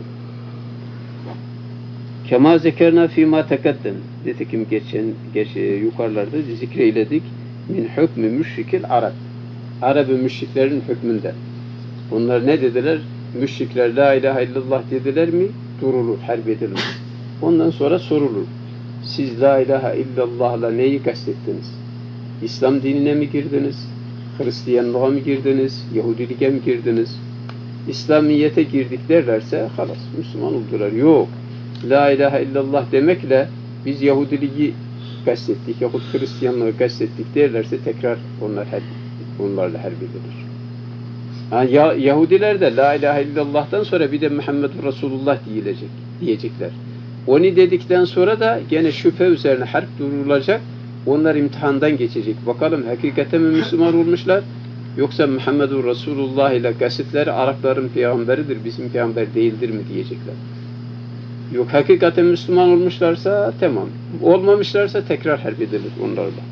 Kema zekerna fîmâ tekeddem. Nitekim yukarılarda zikreyledik. Min hükmü müşrikil Arab. Arap-ı müşriklerin hükmünden. Onlar ne dediler? Müşrikler la ilahe illallah dediler mi? Durulur, harp edilir. Ondan sonra sorulur. Siz la ilahe illallah'la neyi kastettiniz? İslam dinine mi girdiniz? Hristiyanlığa mı girdiniz? Yahudiliğe mi girdiniz? İslamiyet'e girdik derlerse halas, Müslüman oldular. Yok. La ilahe illallah demekle biz Yahudiliği kastettik yahut Hristiyanlığı kastettik derlerse tekrar onlarla harp edilir. Yani Yahudiler de la ilahe illallah'tan sonra bir de Muhammedur Resulullah diyecekler. Onu dedikten sonra da gene şüphe üzerine harp durulacak. Onlar imtihandan geçecek. Bakalım hakikaten mi Müslüman olmuşlar? Yoksa Muhammedur Resulullah ile kasıtları Arapların peygamberidir, bizim peygamber değildir mi diyecekler. Yok hakikaten Müslüman olmuşlarsa tamam. Olmamışlarsa tekrar harp edilir onlarla.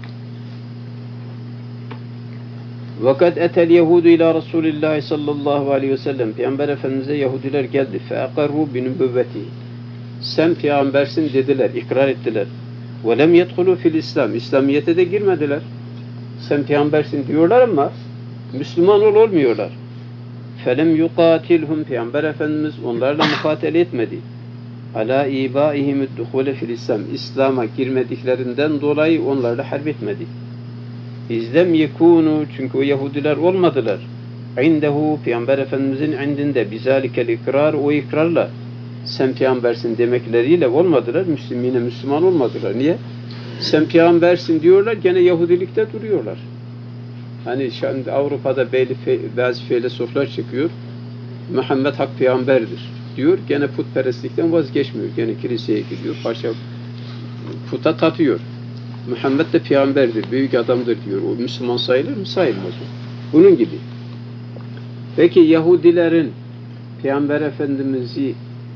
Vakat etel Yahudu ila Resulillah sallallahu aleyhi ve sellem. Peygamber Efendimiz'e Yahudiler geldi. Feakarru binübüvveti. Sen peygambersin dediler, ikrar ettiler. Ve lem yedhulu fil İslam. İslamiyete de girmediler. Sen peygambersin diyorlar ama Müslüman olmuyorlar. Felem yuqatilhum. Peygamber Efendimiz onlarla mukatele etmedi. Ala ibaihim duhule fil İslam. İslam'a girmediklerinden dolayı onlarla harp etmedi. İzlem yekunu, çünkü o Yahudiler olmadılar. İndehu, Peygamber Efendimizin indinde bizalikel ikrar, o ikrarla sen peygambersin demekleriyle olmadılar. Müslüman olmadılar. Niye? Sen peygambersin diyorlar, gene Yahudilikte duruyorlar. Hani şimdi Avrupa'da bazı filozoflar çıkıyor. Muhammed hak peygamberdir diyor. Gene putperestlikten vazgeçmiyor. Gene kiliseye gidiyor. Paşa puta tapıyor. Muhammed de peygamberdir, büyük adamdır diyor. O Müslüman sayılır mı? Sayılmaz o. Bunun gibi. Peki Yahudilerin Peygamber Efendimiz'i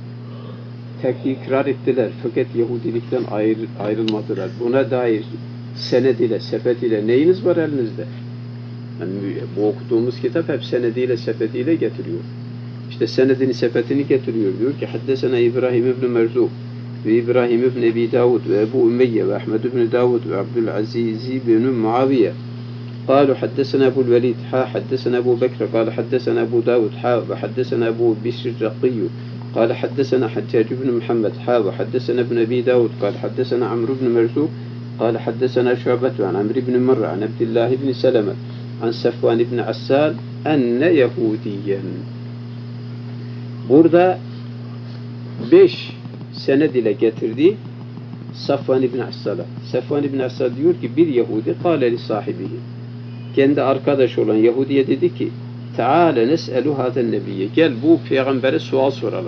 ikrar ettiler. Fakat Yahudilikten ayrılmadılar. Buna dair senediyle, sepetiyle neyiniz var elinizde? Yani bu okuduğumuz kitap hep senediyle, sepetiyle getiriyor. İşte senedini, sepetini getiriyor. Diyor ki Haddesena İbrahim ibn Merzuk ve İbrahim ibn Ebi Davud ve Ebu Ümeyye ve Ahmed ibn Davud ve Abdülaziz ibn Muaviye قالوا حدثنا أبو الوليد حدثنا أبو بكر قال حدثنا أبو داود وحدثنا أبو بشر الرقي قال حدثنا حجاج بن محمد وحدثنا ابن أبي داود قال حدثنا عمرو بن مرزوق قال حدثنا شعبة عن عمرو بن مرة عن عبد الله بن سلمة عن صفوان بن عسال أن يهوديا Burada 5 sene dile getirdiği Safvan ibn Assal'a. Safvan ibn Assal diyor ki bir Yahudi kâle li sahibihi. Kendi arkadaş olan Yahudi'ye dedi ki Teâle nes'elu hâden nebiyye. Gel bu peygambere sual soralım.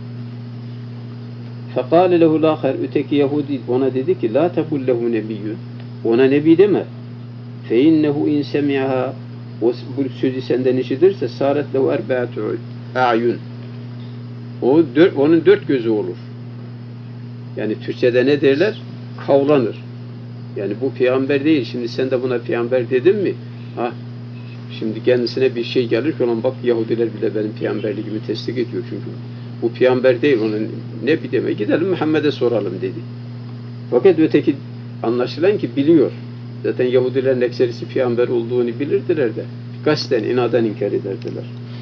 Fekâle lehu l'âher. Öteki Yahudi ona dedi ki la tekul lehu nebiyyun. Ona nebi deme. Fe innehu in semi'ha. O bu sözü senden işitirse sâret lehu erbe'atü a'yun. Onun 4 gözü olur. Yani Türkçe'de ne derler? Kavlanır. Yani bu peygamber değil. Şimdi sen de buna peygamber dedin mi? Ha, şimdi kendisine bir şey gelir ki olan bak Yahudiler bile benim peygamberliğimi tesdik ediyor çünkü. Bu peygamber değil. Onun ne bir deme. Gidelim Muhammed'e soralım dedi. Fakat öteki anlaşılan ki biliyor. Zaten Yahudilerin ekserisi peygamber olduğunu bilirdiler de. Kasten, inadan inkar ederdiler.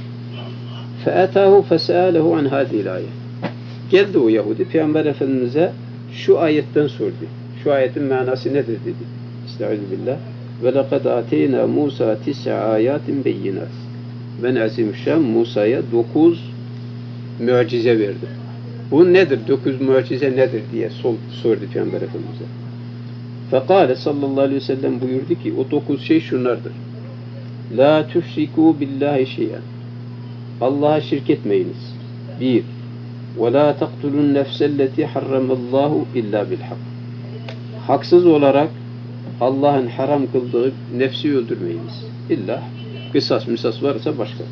فَاَتَاهُ فَسَأَلَهُ عَنْ هَذِهِ الْآيَةِ. Geldi o Yahudi Peygamber Efendimiz'e şu ayetten sordu. Şu ayetin manası nedir dedi. Estağfirullah. وَلَقَدْ آتَيْنَا مُوسَى 9 آيَاتٍ بَيِّنَاتٍ. Ben Azimüşşan Musa'ya 9 mucize verdim. Bu nedir? 9 mucize nedir diye sordu Peygamber Efendimiz'e. فَقَالَ sallallahu aleyhi ve sellem buyurdu ki o 9 şey şunlardır. لَا تُشْرِكُوا بِاللّٰهِ شَيْئًا. Allah'a şirk etmeyiniz. 1. وَلَا تَقْتُلُوا النَّفْسَ الَّتِي حَرَّمَ اللّٰهُ اِلَّا بِالْحَقِّ. Haksız olarak Allah'ın haram kıldığı nefsi öldürmeyiniz. İlla kısas misas varsa başka.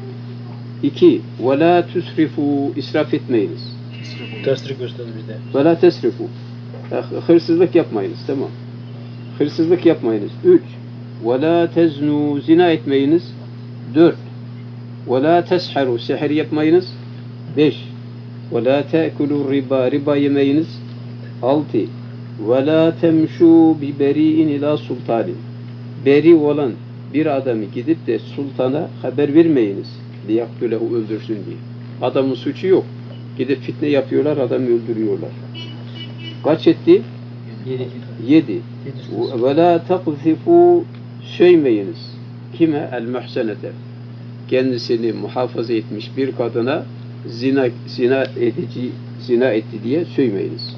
2. وَلَا تُسْرِفُوا. İsraf etmeyiniz. Tesrik gösterdi bizde. وَلَا تَسْرِفُوا. Hırsızlık yapmayınız. Tamam. Hırsızlık yapmayınız. 3. وَلَا تَزْنُوا. Zina etmeyiniz. 4. وَلَا تَسْحَرُوا. Seher yapmayınız. 5. وَلَا تَأْكُلُوا riba. Riba yemeyiniz. 6. وَلَا تَمْشُوا بِبَرِيءٍ اِلَى سُلْطَانٍ. Beri olan bir adamı gidip de sultana haber vermeyiniz. لِيَقْتُلَهُ. Öldürsün diye. Adamın suçu yok. Gidip fitne yapıyorlar, adamı öldürüyorlar. Kaç etti? 7. وَلَا تَقْذِفُوا. Söymeyiniz. Kime? El-muhsenete. Kendisini muhafaza etmiş bir kadına zina etti diye söymeyiniz.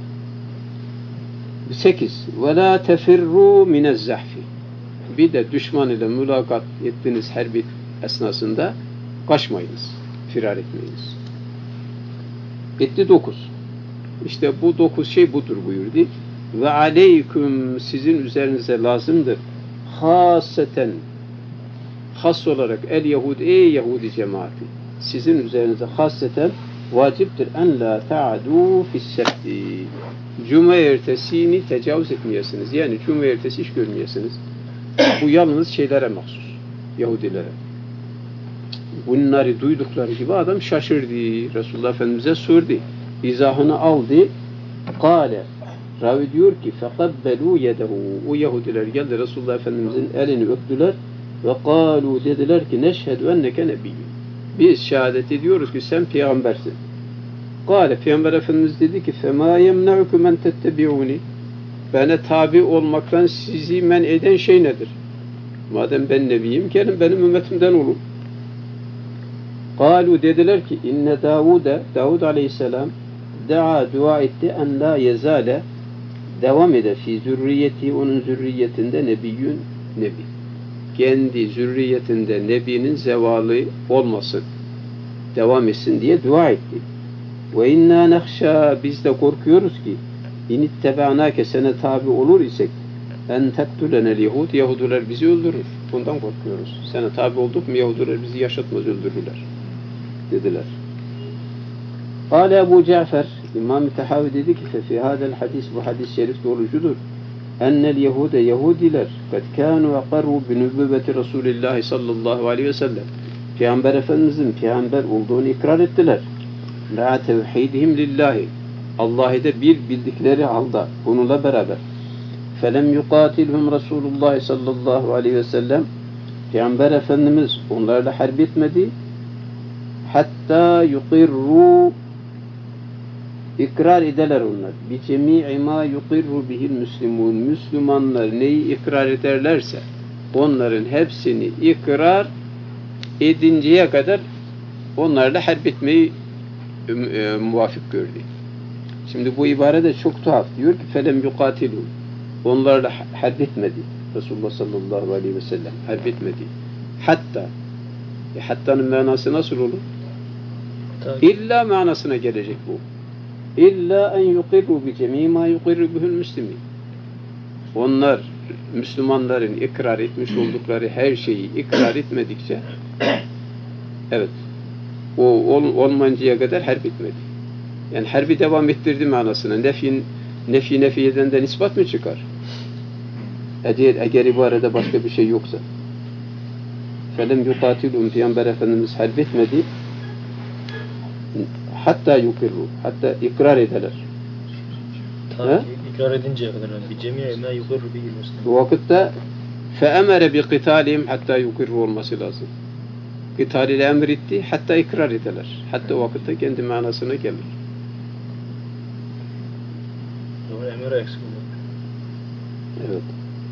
8. وَلَا تَفِرُّوا مِنَ الزَّحْفِ. Bir de düşman ile mülakat ettiğiniz harbi esnasında kaçmayınız. Firar etmeyiniz. Etti 9. İşte bu 9 şey budur buyurdu. Ve aleyküm. Sizin üzerinize lazımdır. Haseten. Has olarak el Yahudi, ey Yahudi cemaati. Sizin üzerinize haseten vaciptir en la ta'du fissebti. Cuma ertesini tecavüz etmeyesiniz. Yani cuma ertesi iş görmeyesiniz. Bu yalnız şeylere mahsus. Yahudilere. Bunları duydukları gibi adam şaşırdı. Resulullah Efendimiz'e sordu. İzahını aldı. Kale. Ravi diyor ki فَقَبَّلُوا يَدَهُ. O Yahudiler geldi Resulullah Efendimiz'in elini öptüler ve قَالُوا dediler ki neşhedü enneke nebiyyün. Biz şehadet ediyoruz ki sen peygambersin. Kale Peygamber Efendimiz dedi ki فَمَا يَمْنَعُكُمْ اَنْ تَتَّبِعُونِ. Bana tabi olmaktan sizi men eden şey nedir? Madem ben nebiyim gelin benim ümmetimden olun. Kalu dediler ki inne Davud aleyhisselam dua etti en la yezale devam eder fi zürriyeti onun zürriyetinde nebiyyün nebi. Kendi zürriyetinde nebinin zevalı olmasın. Devam etsin diye dua etti. Ve inna nehşâ biz de korkuyoruz ki inittebe'nâke sene tabi olur isek en tektulenel Yahud Yahudiler bizi öldürür. Bundan korkuyoruz. Sana tabi olduk mu Yahudiler bizi yaşatmaz öldürürler. Dediler. Kâle Ebu Cafer İmam-ı Tehavi dedi ki fefî hâdel hadis bu hadis-i şerif doğrucudur. Ennel Yahude Yahudiler kad kânû akarru binübbüvveti Resulillahi sallallahu aleyhi ve sellem Peygamber Efendimizin peygamber olduğunu ikrar ettiler. La tevhidihim lillahi Allah'ı da bir bildikleri halde bununla beraber felem yuqatilhum Resulullah sallallahu aleyhi ve sellem Peygamber Efendimiz onlarla harp etmedi hatta yuqirru ikrar ederler onlar. Bi cemii ma yuqirru bihil müslimun. Müslümanlar neyi ikrar ederlerse onların hepsini ikrar edinceye kadar onlarla harp etmeyi muvafık gördü. Şimdi bu ibare de çok tuhaf. Diyor ki felem yukatilu. Onlarla harp etmedi. Resulullah sallallahu aleyhi ve sellem harp etmedi. Hatta hattanın manası nasıl olur? Tabii. İlla manasına gelecek bu. İlla en yukirru bi cemî mâ yukirru bihul müslimin. Onlar Müslümanların ikrar etmiş oldukları her şeyi ikrar etmedikçe evet o olmayıncaya kadar harp etmedi. Yani harbi devam ettirdi manasına. Nefiyeden de ispat mı çıkar? Eğer ibarede başka bir şey yoksa. Felem yukatilun Peygamber Efendimiz harp etmedi. Hatta yukirru. Hatta ikrar ederler. Tabii ikrar edinceye kadar. Bir cemiye ma yukarı bir girmesin. Bu vakitte feemere bi qitalihim hatta yukirru olması lazım. Qital ile emretti hatta ikrar ederler. Hatta o vakitte kendi manasına gelir. Doğru emir eksik olur. Evet.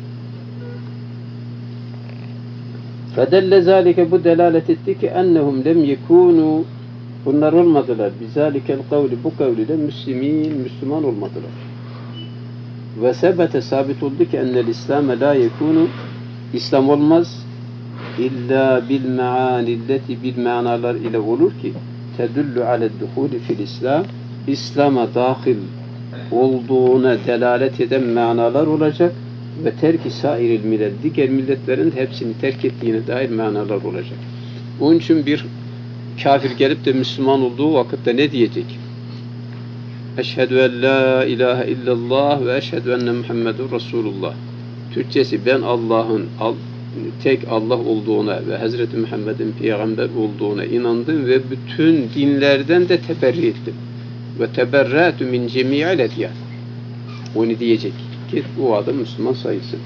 Fedelle zâlike bu delalet etti ki ennehum lem yekûnû bunlar olmadılar. Bizâlikel kavli bu kavliyle Müslüman olmadılar. Ve sebete sabit oldu ki ennel İslam'e la yekûnû İslam olmaz illa bil me'ânilleti bil manalar ile olur ki tedullu ale'd-duhûli fil İslam İslam'a dâhil olduğuna delalet eden manalar olacak ve terk-i sairil millet diğer milletlerin hepsini terk ettiğine dair manalar olacak. Onun için bir kafir gelip de Müslüman olduğu vakitte ne diyecek? Eşhedü en la ilahe illallah ve eşhedü enne Muhammedur Resulullah. Türkçesi ben Allah'ın tek Allah olduğuna ve Hazreti Muhammed'in peygamber olduğuna inandım ve bütün dinlerden de teberri ettim. Ve teberratu min cemi'il edyan. Onu diyecek ki o adam Müslüman sayılsın.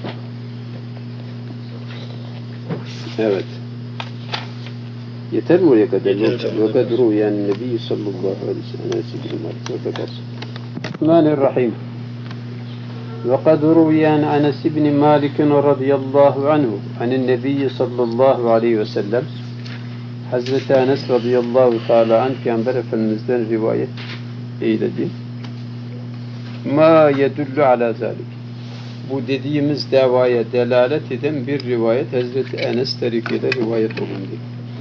Evet. Yeter mi oraya kadar? Ve kadru yani Nebi sallallahu aleyhi ve sellem. Bismillahirrahmanirrahim. Ve kadru yani Enes ibn Malik radıyallahu anhu anin Nebi sallallahu aleyhi ve sellem Hazreti Enes radıyallahu teala anh Peygamber Efendimiz'den rivayet eyledi. Ma yedullu ala zalik. Bu dediğimiz davaya delalet eden bir rivayet Hazreti Enes tarikiyle rivayet olundu.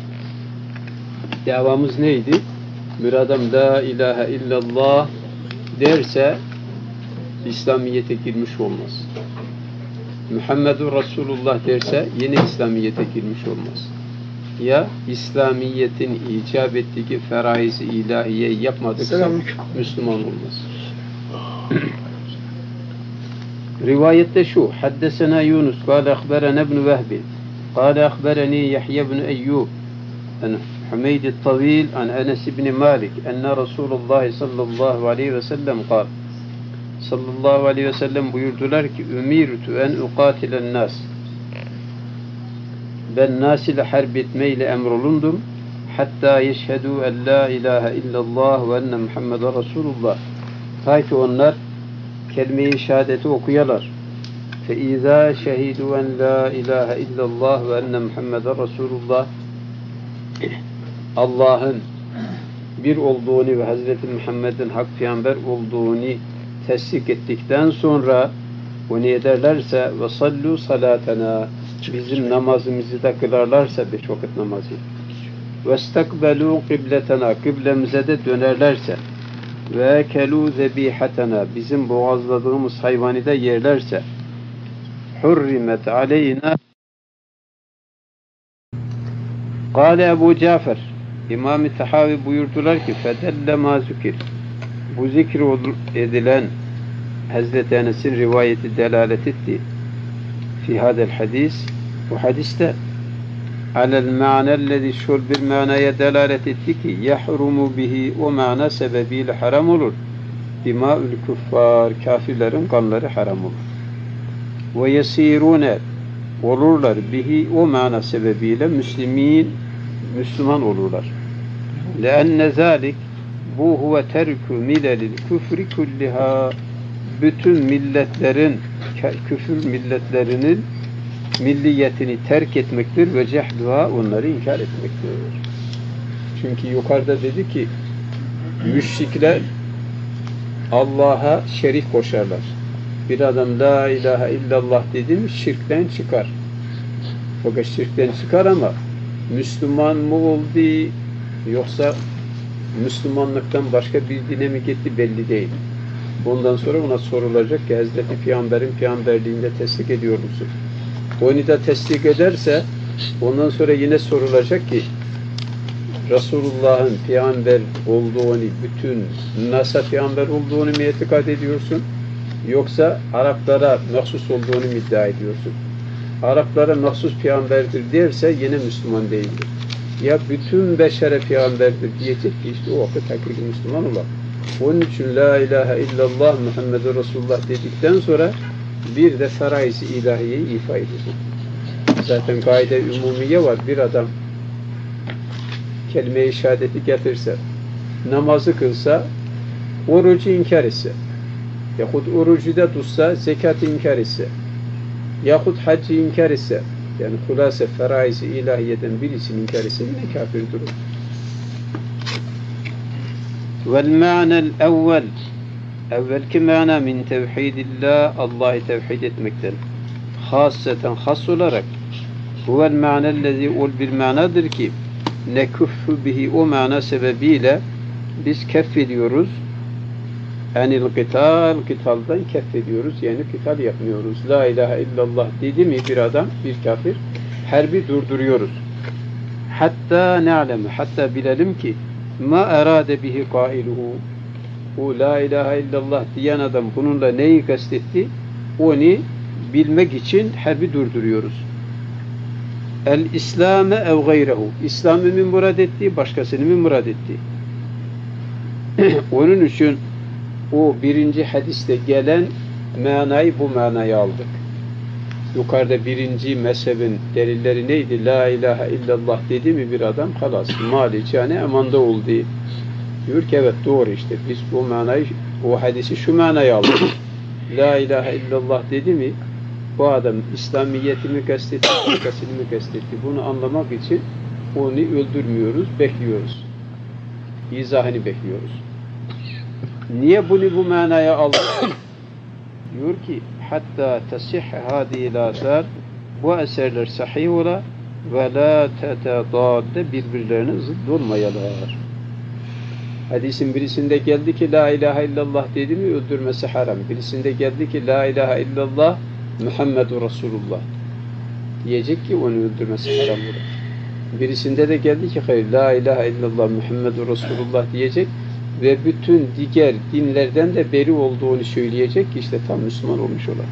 Davamız neydi? Bir adam la ilahe illallah derse İslamiyet'e girmiş olmaz. Muhammedur Resulullah derse yine İslamiyet'e girmiş olmaz. Ya İslamiyet'in icap ettiği feraiz-i ilahiye yapmadıksa Müslüman olmaz. Rivayette şu: Haddesena Yunus قال أخبرنا ابن وهب قال أخبرني يحيى بن أيوب عن حميد الطويل عن أنس بن مالك أن رسول الله صلى الله عليه وسلم قال sallallahu aleyhi ve sellem buyurdular ki ümirtu en uqatilen nas ben nas ile harp etmeyle emrolundum hatta yeşhedü en la ilahe illallah ve enne Muhammeden Resulullah ta ki onlar kelime-i şehadeti okuyalar fe izâ şehidü en la ilahe illallah ve enne Muhammeden Resulullah Allah'ın bir olduğunu ve Hazreti Muhammed'in hak peygamber olduğunu tesdik ettikten sonra o ne ederlerse ve sallu salatena bizim namazımızı da kılarlarsa 5 vakit namazı ve istakbelu kıbletena kıblemize de dönerlerse ve kelu zebihatena bizim boğazladığımız hayvanı da yerlerse hurrimet aleyna Kâle Ebu Cafer İmam-ı Tahavi buyurdular ki fedelle ma zükir bu zikir edilen Hazreti Enes'in rivayeti delalet etti. Fi hadel hadis bu hadiste alel ma'nellezi şol bir manaya delalet etti ki yahrumu bihi o mana sebebiyle haram olur. Dima'ül kuffar kafirlerin kanları haram olur. Ve yesirune olurlar bihi o mana sebebiyle Müslüman olurlar. Leenne zalik bu huve terkü milelil küfri kulliha bütün milletlerin küfür milletlerinin milliyetini terk etmektir ve cehduha onları inkar etmektir. Çünkü yukarıda dedi ki müşrikler Allah'a şerik koşarlar. Bir adam la ilahe illallah dedi mi şirkten çıkar. Fakat şirkten çıkar ama Müslüman mı oldu yoksa Müslümanlıktan başka bir dine mi gitti belli değil. Bundan sonra ona sorulacak ki Hazreti Peygamber'in peygamberliğinde tesdik ediyor musun? Onu da tesdik ederse ondan sonra yine sorulacak ki Resulullah'ın peygamber olduğunu, bütün NASA peygamber olduğunu mu itikad ediyorsun? Yoksa Araplara mahsus olduğunu mu iddia ediyorsun? Araplara mahsus peygamberdir derse yine Müslüman değildir. Ya bütün beşere peygamberdir diyecek ki işte o vakit hakiki Müslüman olan. Onun için la ilahe illallah Muhammedur Resulullah dedikten sonra bir de feraiz-i ilahiyeyi ifa edecek. Zaten kaide umumiye var. Bir adam kelime-i şehadeti getirse, namazı kılsa, orucu inkar etse, yahut orucu da tutsa, zekatı inkar etse, yahut haccı inkar etse, yani hulase feraiz-i ilahiyeden birisini inkar etse yine kafirdir o. Vel-ma'nel evvel, evvelki mana min tevhidillah, Allah'ı tevhid etmekten, hasreten has olarak, huvel ma'nellezi ol bir manadır ki, nekuffu bihi o mana sebebiyle biz keffediyoruz. Enil kıtal, kıtaldan keffediyoruz. Yani kıtal yapmıyoruz. La ilahe illallah dedi mi bir adam, bir kafir, harbi durduruyoruz. Hatta ne'leme, hatta bilelim ki ma erade bihi kailuhu. O la ilahe illallah diyen adam bununla neyi kastetti? Onu bilmek için harbi durduruyoruz. El-İslam'e ev gayrehu. İslam'ı mı murad etti, başkasını mı murad etti? Onun için o birinci hadiste gelen manayı bu manaya aldık. Yukarıda birinci mezhebin delilleri neydi? La ilahe illallah dedi mi bir adam halas, malicane emanda oldu. Diyor ki evet doğru işte biz bu manayı, o hadisi şu manaya aldık. La ilahe illallah dedi mi bu adam İslamiyet'i mi kastetti, başkasını mı kastetti? Bunu anlamak için onu öldürmüyoruz, bekliyoruz. İzahını bekliyoruz. Niye bunu bu manaya aldık? Diyor ki hatta tasihhe hâdîl âsâr, bu eserler sahih ola ve la tetedâdde birbirlerine zıt olmayalar. Hadisin birisinde geldi ki la ilahe illallah dedi mi öldürmesi haram. Birisinde geldi ki la ilahe illallah Muhammedur Resulullah diyecek ki onu öldürmesi haram olur. Birisinde de geldi ki hayır la ilahe illallah Muhammedur Resulullah diyecek ve bütün diğer dinlerden de beri olduğunu söyleyecek ki işte tam Müslüman olmuş olan.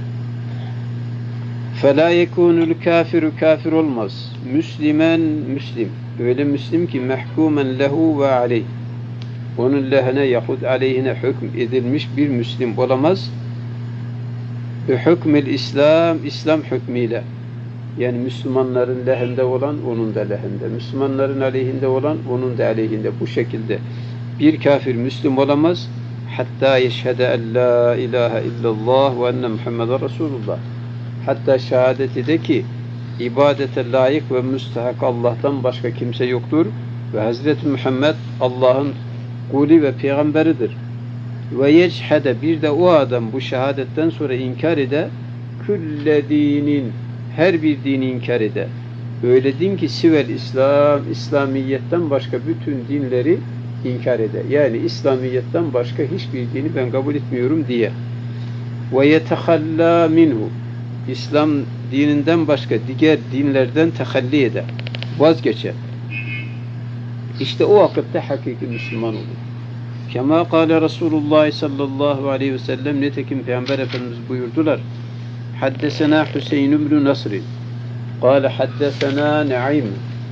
فَلَا يَكُونُ الْكَافِرُ kafir olmaz. Müslümen, Müslim. Öyle Müslim ki mehkumen lehu ve aleyh. Onun lehine yahut aleyhine hükm edilmiş bir Müslim olamaz. Hükmül İslam, İslam hükmüyle. Yani Müslümanların lehinde olan onun da lehinde. Müslümanların aleyhinde olan onun da aleyhinde. Bu şekilde bir kafir Müslüm olamaz. Hatta yeşhede en la ilahe illallah ve enne Muhammeden Resulullah. Hatta şehadeti de ki ibadete layık ve müstehak Allah'tan başka kimse yoktur ve Hazreti Muhammed Allah'ın kulü ve peygamberidir. Ve yeçhede bir de o adam bu şehadetten sonra inkar ede külle dinin her bir dini inkar ede. Öyle din ki sivel İslam, İslamiyetten başka bütün dinleri inkar ede. Yani İslamiyetten başka hiçbir dini ben kabul etmiyorum diye. Ve yetehalla minhu. İslam dininden başka diğer dinlerden tehalli eder. Vazgeçer. İşte o vakitte hakiki Müslüman olur. Kema kâle Resulullah sallallahu aleyhi ve sellem, nitekim Peygamber Efendimiz buyurdular. Haddesena Hüseyin ibn Nasri. Kâle haddesena Naim.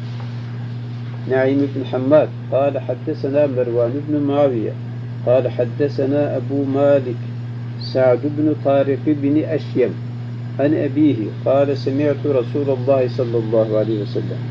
Naim ibn Hammad. Kâle haddesena Mervan ibn Muaviye. Kâle haddesena Ebu Malik. Sa'd ibn Tariq ibn Eşyem. An ebihi. Kâle semi'tu Resulullah sallallahu aleyhi ve sellem.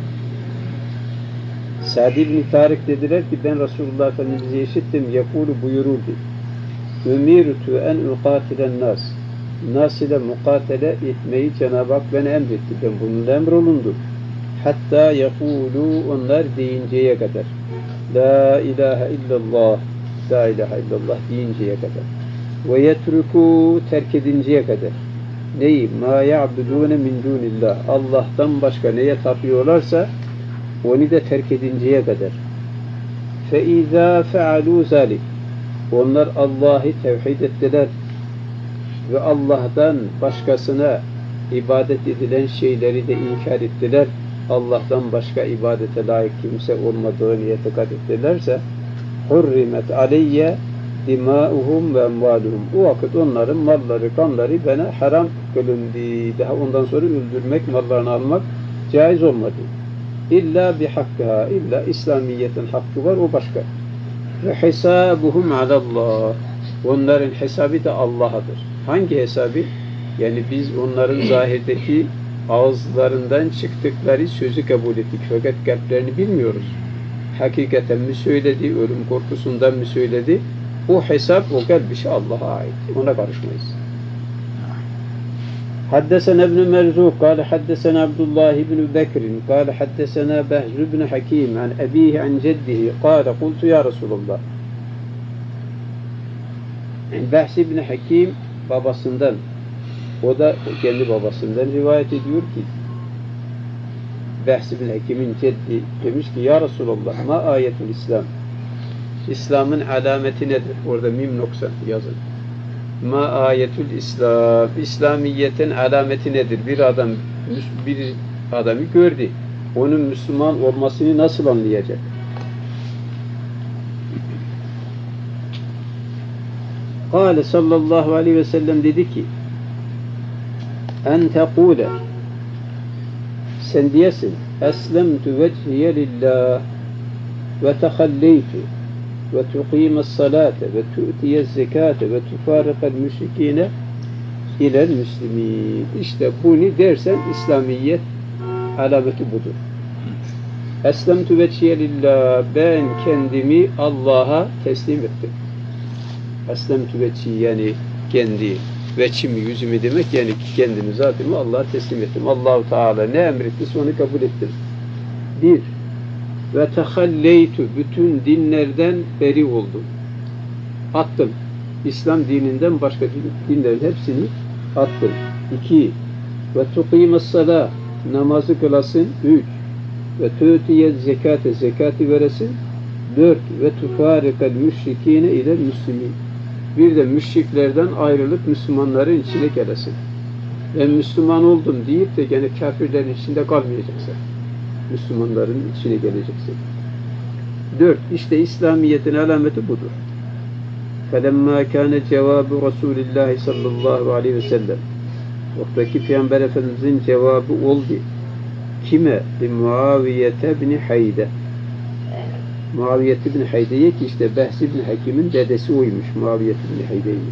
Sa'd ibn Tariq dediler ki ben Resulullah Efendimiz'i işittim. Yakulu buyururdu. Ümirtu en ukatilen nas. Nas ile mukatele etmeyi Cenab-ı Hak bana emretti. Ben bununla emrolundum. Hatta yakulu onlar deyinceye kadar. La ilahe illallah, la ilahe illallah deyinceye kadar. Ve yetruku terk edinceye kadar. Neyi? Ma ya'budune min dunillah. Allah'tan başka neye tapıyorlarsa onu da terk edinceye kadar. Fe izâ fealû zâlik. Onlar Allah'ı tevhid ettiler ve Allah'tan başkasına ibadet edilen şeyleri de inkar ettiler. Allah'tan başka ibadete layık kimse olmadığını itikad ettilerse hurrimet aleyye dimâuhum ve emvâluhum. O vakit onların malları, kanları bana haram kılındı. Daha ondan sonra öldürmek, mallarını almak caiz olmadı. İlla bihakkâ, illa İslamiyet'in hakkı var, o başka. Ve hesabuhum alallah. Onların hesabı da Allah'adır. Hangi hesabı? Yani biz onların zahirdeki ağızlarından çıktıkları sözü kabul ettik. Fakat kalplerini bilmiyoruz. Hakikaten mi söyledi, ölüm korkusundan mı söyledi? O hesap, o kalp işi Allah'a ait. Ona karışmayız. حدثنا ابن مرزوق قال حدثنا عبد الله بن بكر قال حدثنا بهز بن حكيم عن أبيه عن جده قال قلت يا رسول الله. Behz ibn Hakim babasından, o da kendi babasından rivayet ediyor ki Behz ibn Hakim'in ceddi demiş ki ya Resulallah ma ayetul İslam, İslam'ın alameti nedir? Orada mim noksan yazın. Ma ayetul İslam, İslamiyet'in alameti nedir? Bir adamı gördü. Onun Müslüman olmasını nasıl anlayacak? Kâle sallallahu aleyhi ve sellem dedi ki en tekûle sen diyesin eslemtu veciye lillah ve tehalleytu ve tuqîmes salâte ve tu'tiyez zekâte ve tufâriqel müşrikîne ilel müslimîn. İşte bunu dersen İslamiyet alameti budur. Eslemtu veciye lillah, ben kendimi Allah'a teslim ettim. Eslemtu vecihi yani kendi veçimi, yüzümü demek, yani kendimi, zatımı Allah'a teslim ettim. Allah-u Teala ne emrettiyse onu kabul ettim. Bir, ve tehalleytu, bütün dinlerden beri oldum. Attım. İslam dininden başka dinlerin hepsini attım. İki, ve tuqîmes salâh, namazı kılasın. Üç, ve tu'tiyez zekâte, zekâti veresin. Dört, ve tufâriqel müşrikîne ile müslümîn. Bir de müşriklerden ayrılıp Müslümanların içine gelesin. Ben Müslüman oldum deyip de gene kafirlerin içinde kalmayacaksın. Müslümanların içine geleceksin. 4. İşte İslamiyet'in alameti budur. فَلَمَّا كَانَ جَوَابُ رَسُولِ اللّٰهِ sallallahu aleyhi ve sellem. Oradaki Peygamber Efendimiz'in cevabı oldu. Kime? Muaviyete bin Hayde. Muaviyet bin Hayde'ye ki işte Behz bin Hakim'in dedesi oymuş. Muaviyet bin Hayde'ymiş.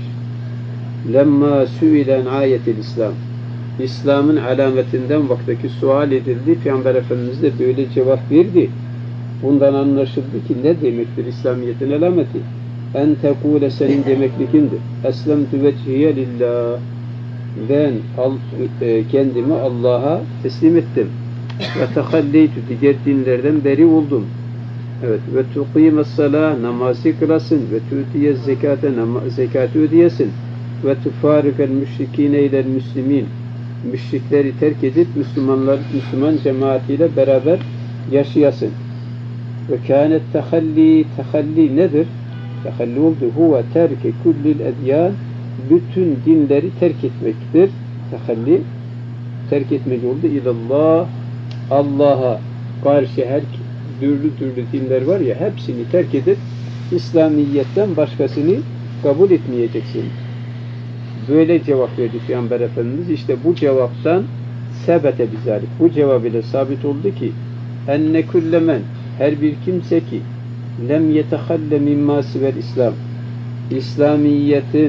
Lemma suilen ayetil İslam. İslam'ın alametinden vaktaki sual edildi. Peygamber Efendimiz de böyle cevap verdi. Bundan anlaşıldı ki ne demektir İslamiyet'in alameti? En tekule senin demeklikindir. Eslemtu vecihiye lillah. Ben kendimi Allah'a teslim ettim. Ve tehalleytu, diğer dinlerden beri oldum. Evet. Ve tuqîmes salâh, namazı kılasın. Ve tu'tiyez zekâte, zekâtı ödeyesin. Ve tufârikel müşrikîne ilel müslimîn. Müşrikleri terk edip Müslüman cemaatiyle beraber yaşayasın. Ve kânet tehalli nedir? Tehalli oldu. Huve terke kullil edyân, bütün dinleri terk etmektir. Tehalli terk etmek oldu. İlallah, Allah'a karşı her türlü dinler var ya, hepsini terk edip İslamiyet'ten başkasını kabul etmeyeceksin. Böyle cevap verdi Peygamber Efendimiz. İşte bu cevaptan sebete bizalik. Bu cevap ile sabit oldu ki enne kullemen, her bir kimse ki lem yetehalle mimma sivel İslam, İslamiyet'in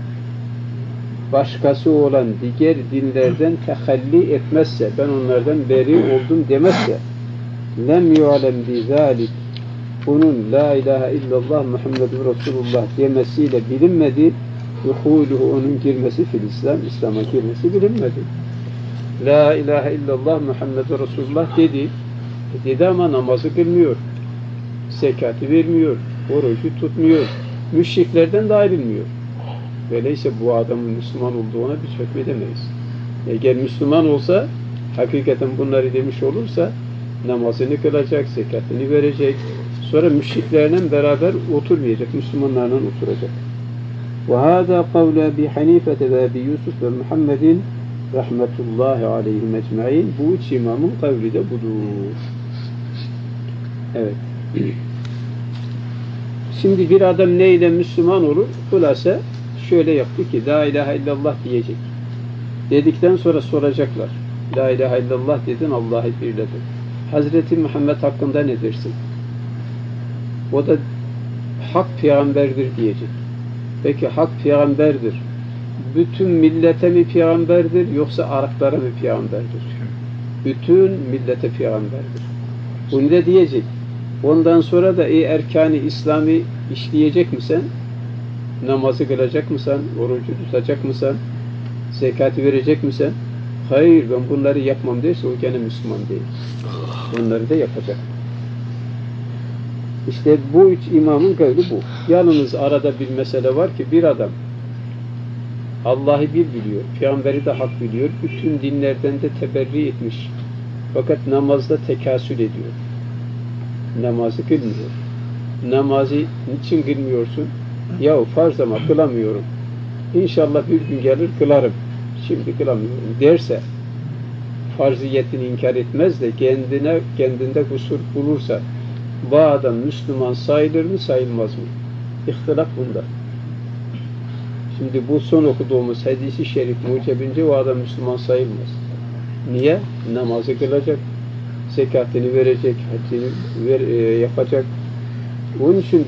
başkası olan diğer dinlerden tehalli etmezse, ben onlardan beri oldum demezse, lem yu'alem bizalik, onun la ilahe illallah Muhammedur Resulullah demesiyle bilinmedi. Yuhuluhu, onun girmesi fil İslam, İslam'a girmesi bilinmedi. La ilahe illallah Muhammedur Resulullah dedi. Dedi ama namazı kılmıyor. zekatı vermiyor, orucu tutmuyor, müşriklerden de ayrılmıyor. Öyleyse bu adamın Müslüman olduğuna biz hükmedemeyiz. Eğer Müslüman olsa, hakikaten bunları demiş olursa, namazını kılacak, zekatını verecek, sonra müşriklerle beraber oturmayacak, Müslümanlarla oturacak. وَهَذَا قَوْلَ أَبِي حَنِيفَةَ وَأَبِي يُوسُفَ وَمُحَمَّدٍ rahmetullahi aleyhim ecmaîn. Bu üç imamın kavli de budur. Evet. Şimdi bir adam neyle Müslüman olur? Hulasa şöyle yaptı ki La ilahe illallah diyecek. Dedikten sonra soracaklar. La ilahe illallah dedin, Allah'ı birledin. Hazreti Muhammed hakkında ne dersin? O da hak peygamberdir diyecek. Peki hak peygamberdir. Bütün millete mi peygamberdir yoksa Araplara mı peygamberdir? Bütün millete peygamberdir. Bunu da diyecek. Ondan sonra da erkan-ı İslami işleyecek misin? Namazı kılacak mısın? Orucu tutacak mısın? Zekatı verecek misin? Hayır, ben bunları yapmam derse o gene Müslüman değil. Bunları da yapacak. İşte bu üç imamın kavli bu. Yalnız arada bir mesele var ki bir adam Allah'ı bir biliyor, peygamberi de hak biliyor, bütün dinlerden de teberri etmiş. Fakat namazda tekasül ediyor. Namazı kılmıyor. Namazı niçin kılmıyorsun? Yahu farz ama kılamıyorum. İnşallah bir gün gelir kılarım. Şimdi kılamıyorum derse, farziyetini inkar etmez de kendinde kusur bulursa, bu adam Müslüman sayılır mı sayılmaz mı? İhtilaf bunda. Şimdi bu son okuduğumuz hadisi şerif mucebince o adam Müslüman sayılmaz. Niye? Namazı kılacak, zekatını verecek, haccını yapacak. Onun için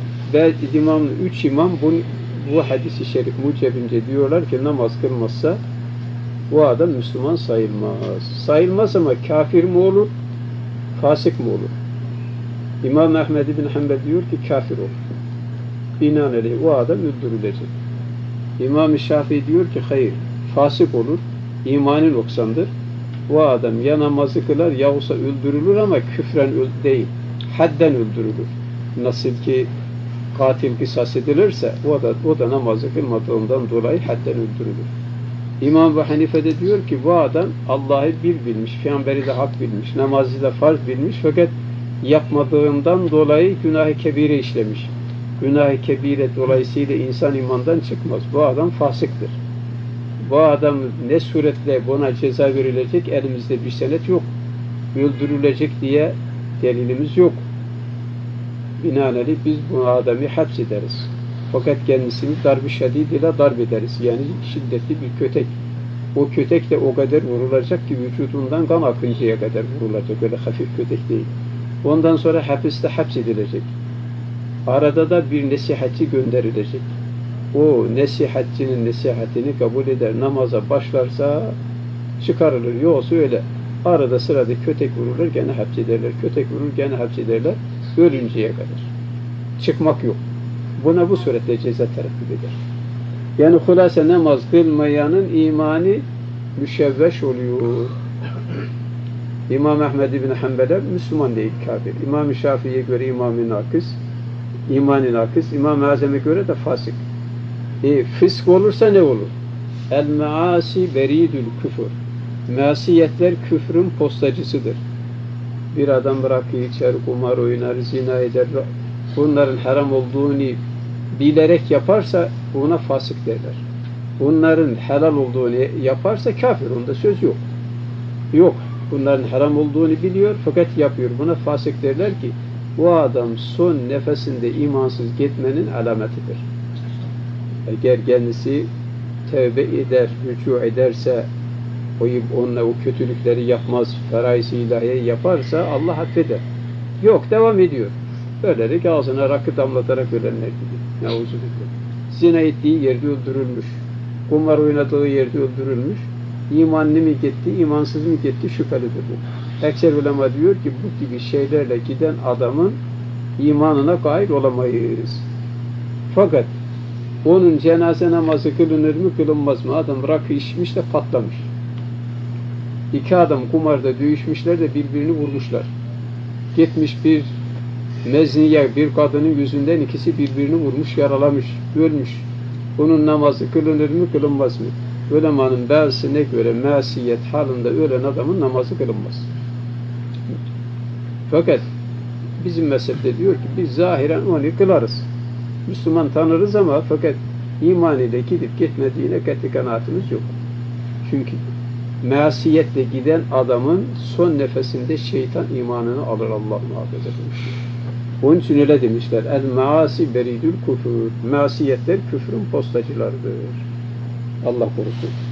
üç imam bu hadisi şerif mucebince diyorlar ki namaz kılmazsa bu adam Müslüman sayılmaz. Sayılmaz ama kafir mi olur, fasık mı olur? İmam Ahmed bin Hanbel diyor ki kafir olur. Binaenaleyh o adam öldürülecek. İmam-ı Şafii diyor ki hayır, fasık olur, imanı noksandır. O adam ya namazı kılar yahutsa öldürülür ama küfren değil, hadden öldürülür. Nasıl ki katil kısas edilirse o da namazı kılmadığından dolayı hadden öldürülür. İmam Ebu Hanife de diyor ki bu adam Allah'ı bir bilmiş, peygamberi de hak bilmiş, namazı da farz bilmiş fakat yapmadığından dolayı günah-ı kebire işlemiş. Günah-ı kebire dolayısıyla insan imandan çıkmaz. Bu adam fasıktır. Bu adam ne suretle buna ceza verilecek elimizde bir senet yok. Öldürülecek diye delilimiz yok. Binaenaleyh biz bu adamı hapsederiz. Fakat kendisini darb-ı şedid ile darp ederiz. Yani şiddetli bir kötek. O kötek de o kadar vurulacak ki vücudundan kan akıncaya kadar vurulacak. Öyle hafif kötek değil. Ondan sonra hapiste hapsedilecek. Arada da bir nesihatçi gönderilecek. O nesihatçinin nesihatini kabul eder. Namaza başlarsa çıkarılır. Yoksa öyle arada sırada kötek vurulur gene hapsederler. Kötek vurulur gene hapsederler. Ölünceye kadar. Çıkmak yok. Buna bu surette ceza tereddüt eder. Yani hulasa namaz kılmayanın imanı müşevveş oluyor. İmam Ahmed bin Hanbel'e Müslüman değil, kafir. İmam-ı Şafii'ye göre imanı nakıs, İmam-ı Azam'a göre de fasık. Fısk olursa ne olur? El-measi beridül küfür. Masiyetler küfrün postacısıdır. Bir adam bırakır, içer, kumar oynar, zina eder. Bunların haram olduğunu bilerek yaparsa buna fasık derler. Bunların helal olduğunu yaparsa kafir, onda söz yok. Yok. Bunların haram olduğunu biliyor fakat yapıyor. Buna fasık derler ki bu adam son nefesinde imansız gitmenin alametidir. Eğer kendisi tevbe eder, rücu ederse onunla o kötülükleri yapmaz, feraisi ilahiye yaparsa Allah affeder. Yok, devam ediyor. Böylelik ağzına rakı damlatarak ölenler gibi. Neuzübillah. Zina ettiği yerde öldürülmüş. Kumar oynadığı yerde öldürülmüş. İmanlı mı gitti, imansız mı gitti şüphelidir bu. Ekser ulema diyor ki bu gibi şeylerle giden adamın imanına kail olamayız. Fakat onun cenaze namazı kılınır mı kılınmaz mı? Adam rakı içmiş de patlamış. İki adam kumarda dövüşmüşler de birbirini vurmuşlar. Gitmiş bir mezniye bir kadının yüzünden ikisi birbirini vurmuş, yaralamış, ölmüş. Bunun namazı kılınır mı, kılınmaz mı? Ulemanın bazısına göre masiyet halinde ölen adamın namazı kılınmaz. Fakat bizim mezhepte diyor ki biz zahiren onu kılarız. Müslüman tanırız ama fakat iman ile gidip gitmediğine kat'i kanaatimiz yok. Çünkü masiyetle giden adamın son nefesinde şeytan imanını alır, Allah muhafaza etmiştir. Onun için öyle demişler. El-maasi beridül küfür. Masiyetler küfrün postacılarıdır. Allah korusun.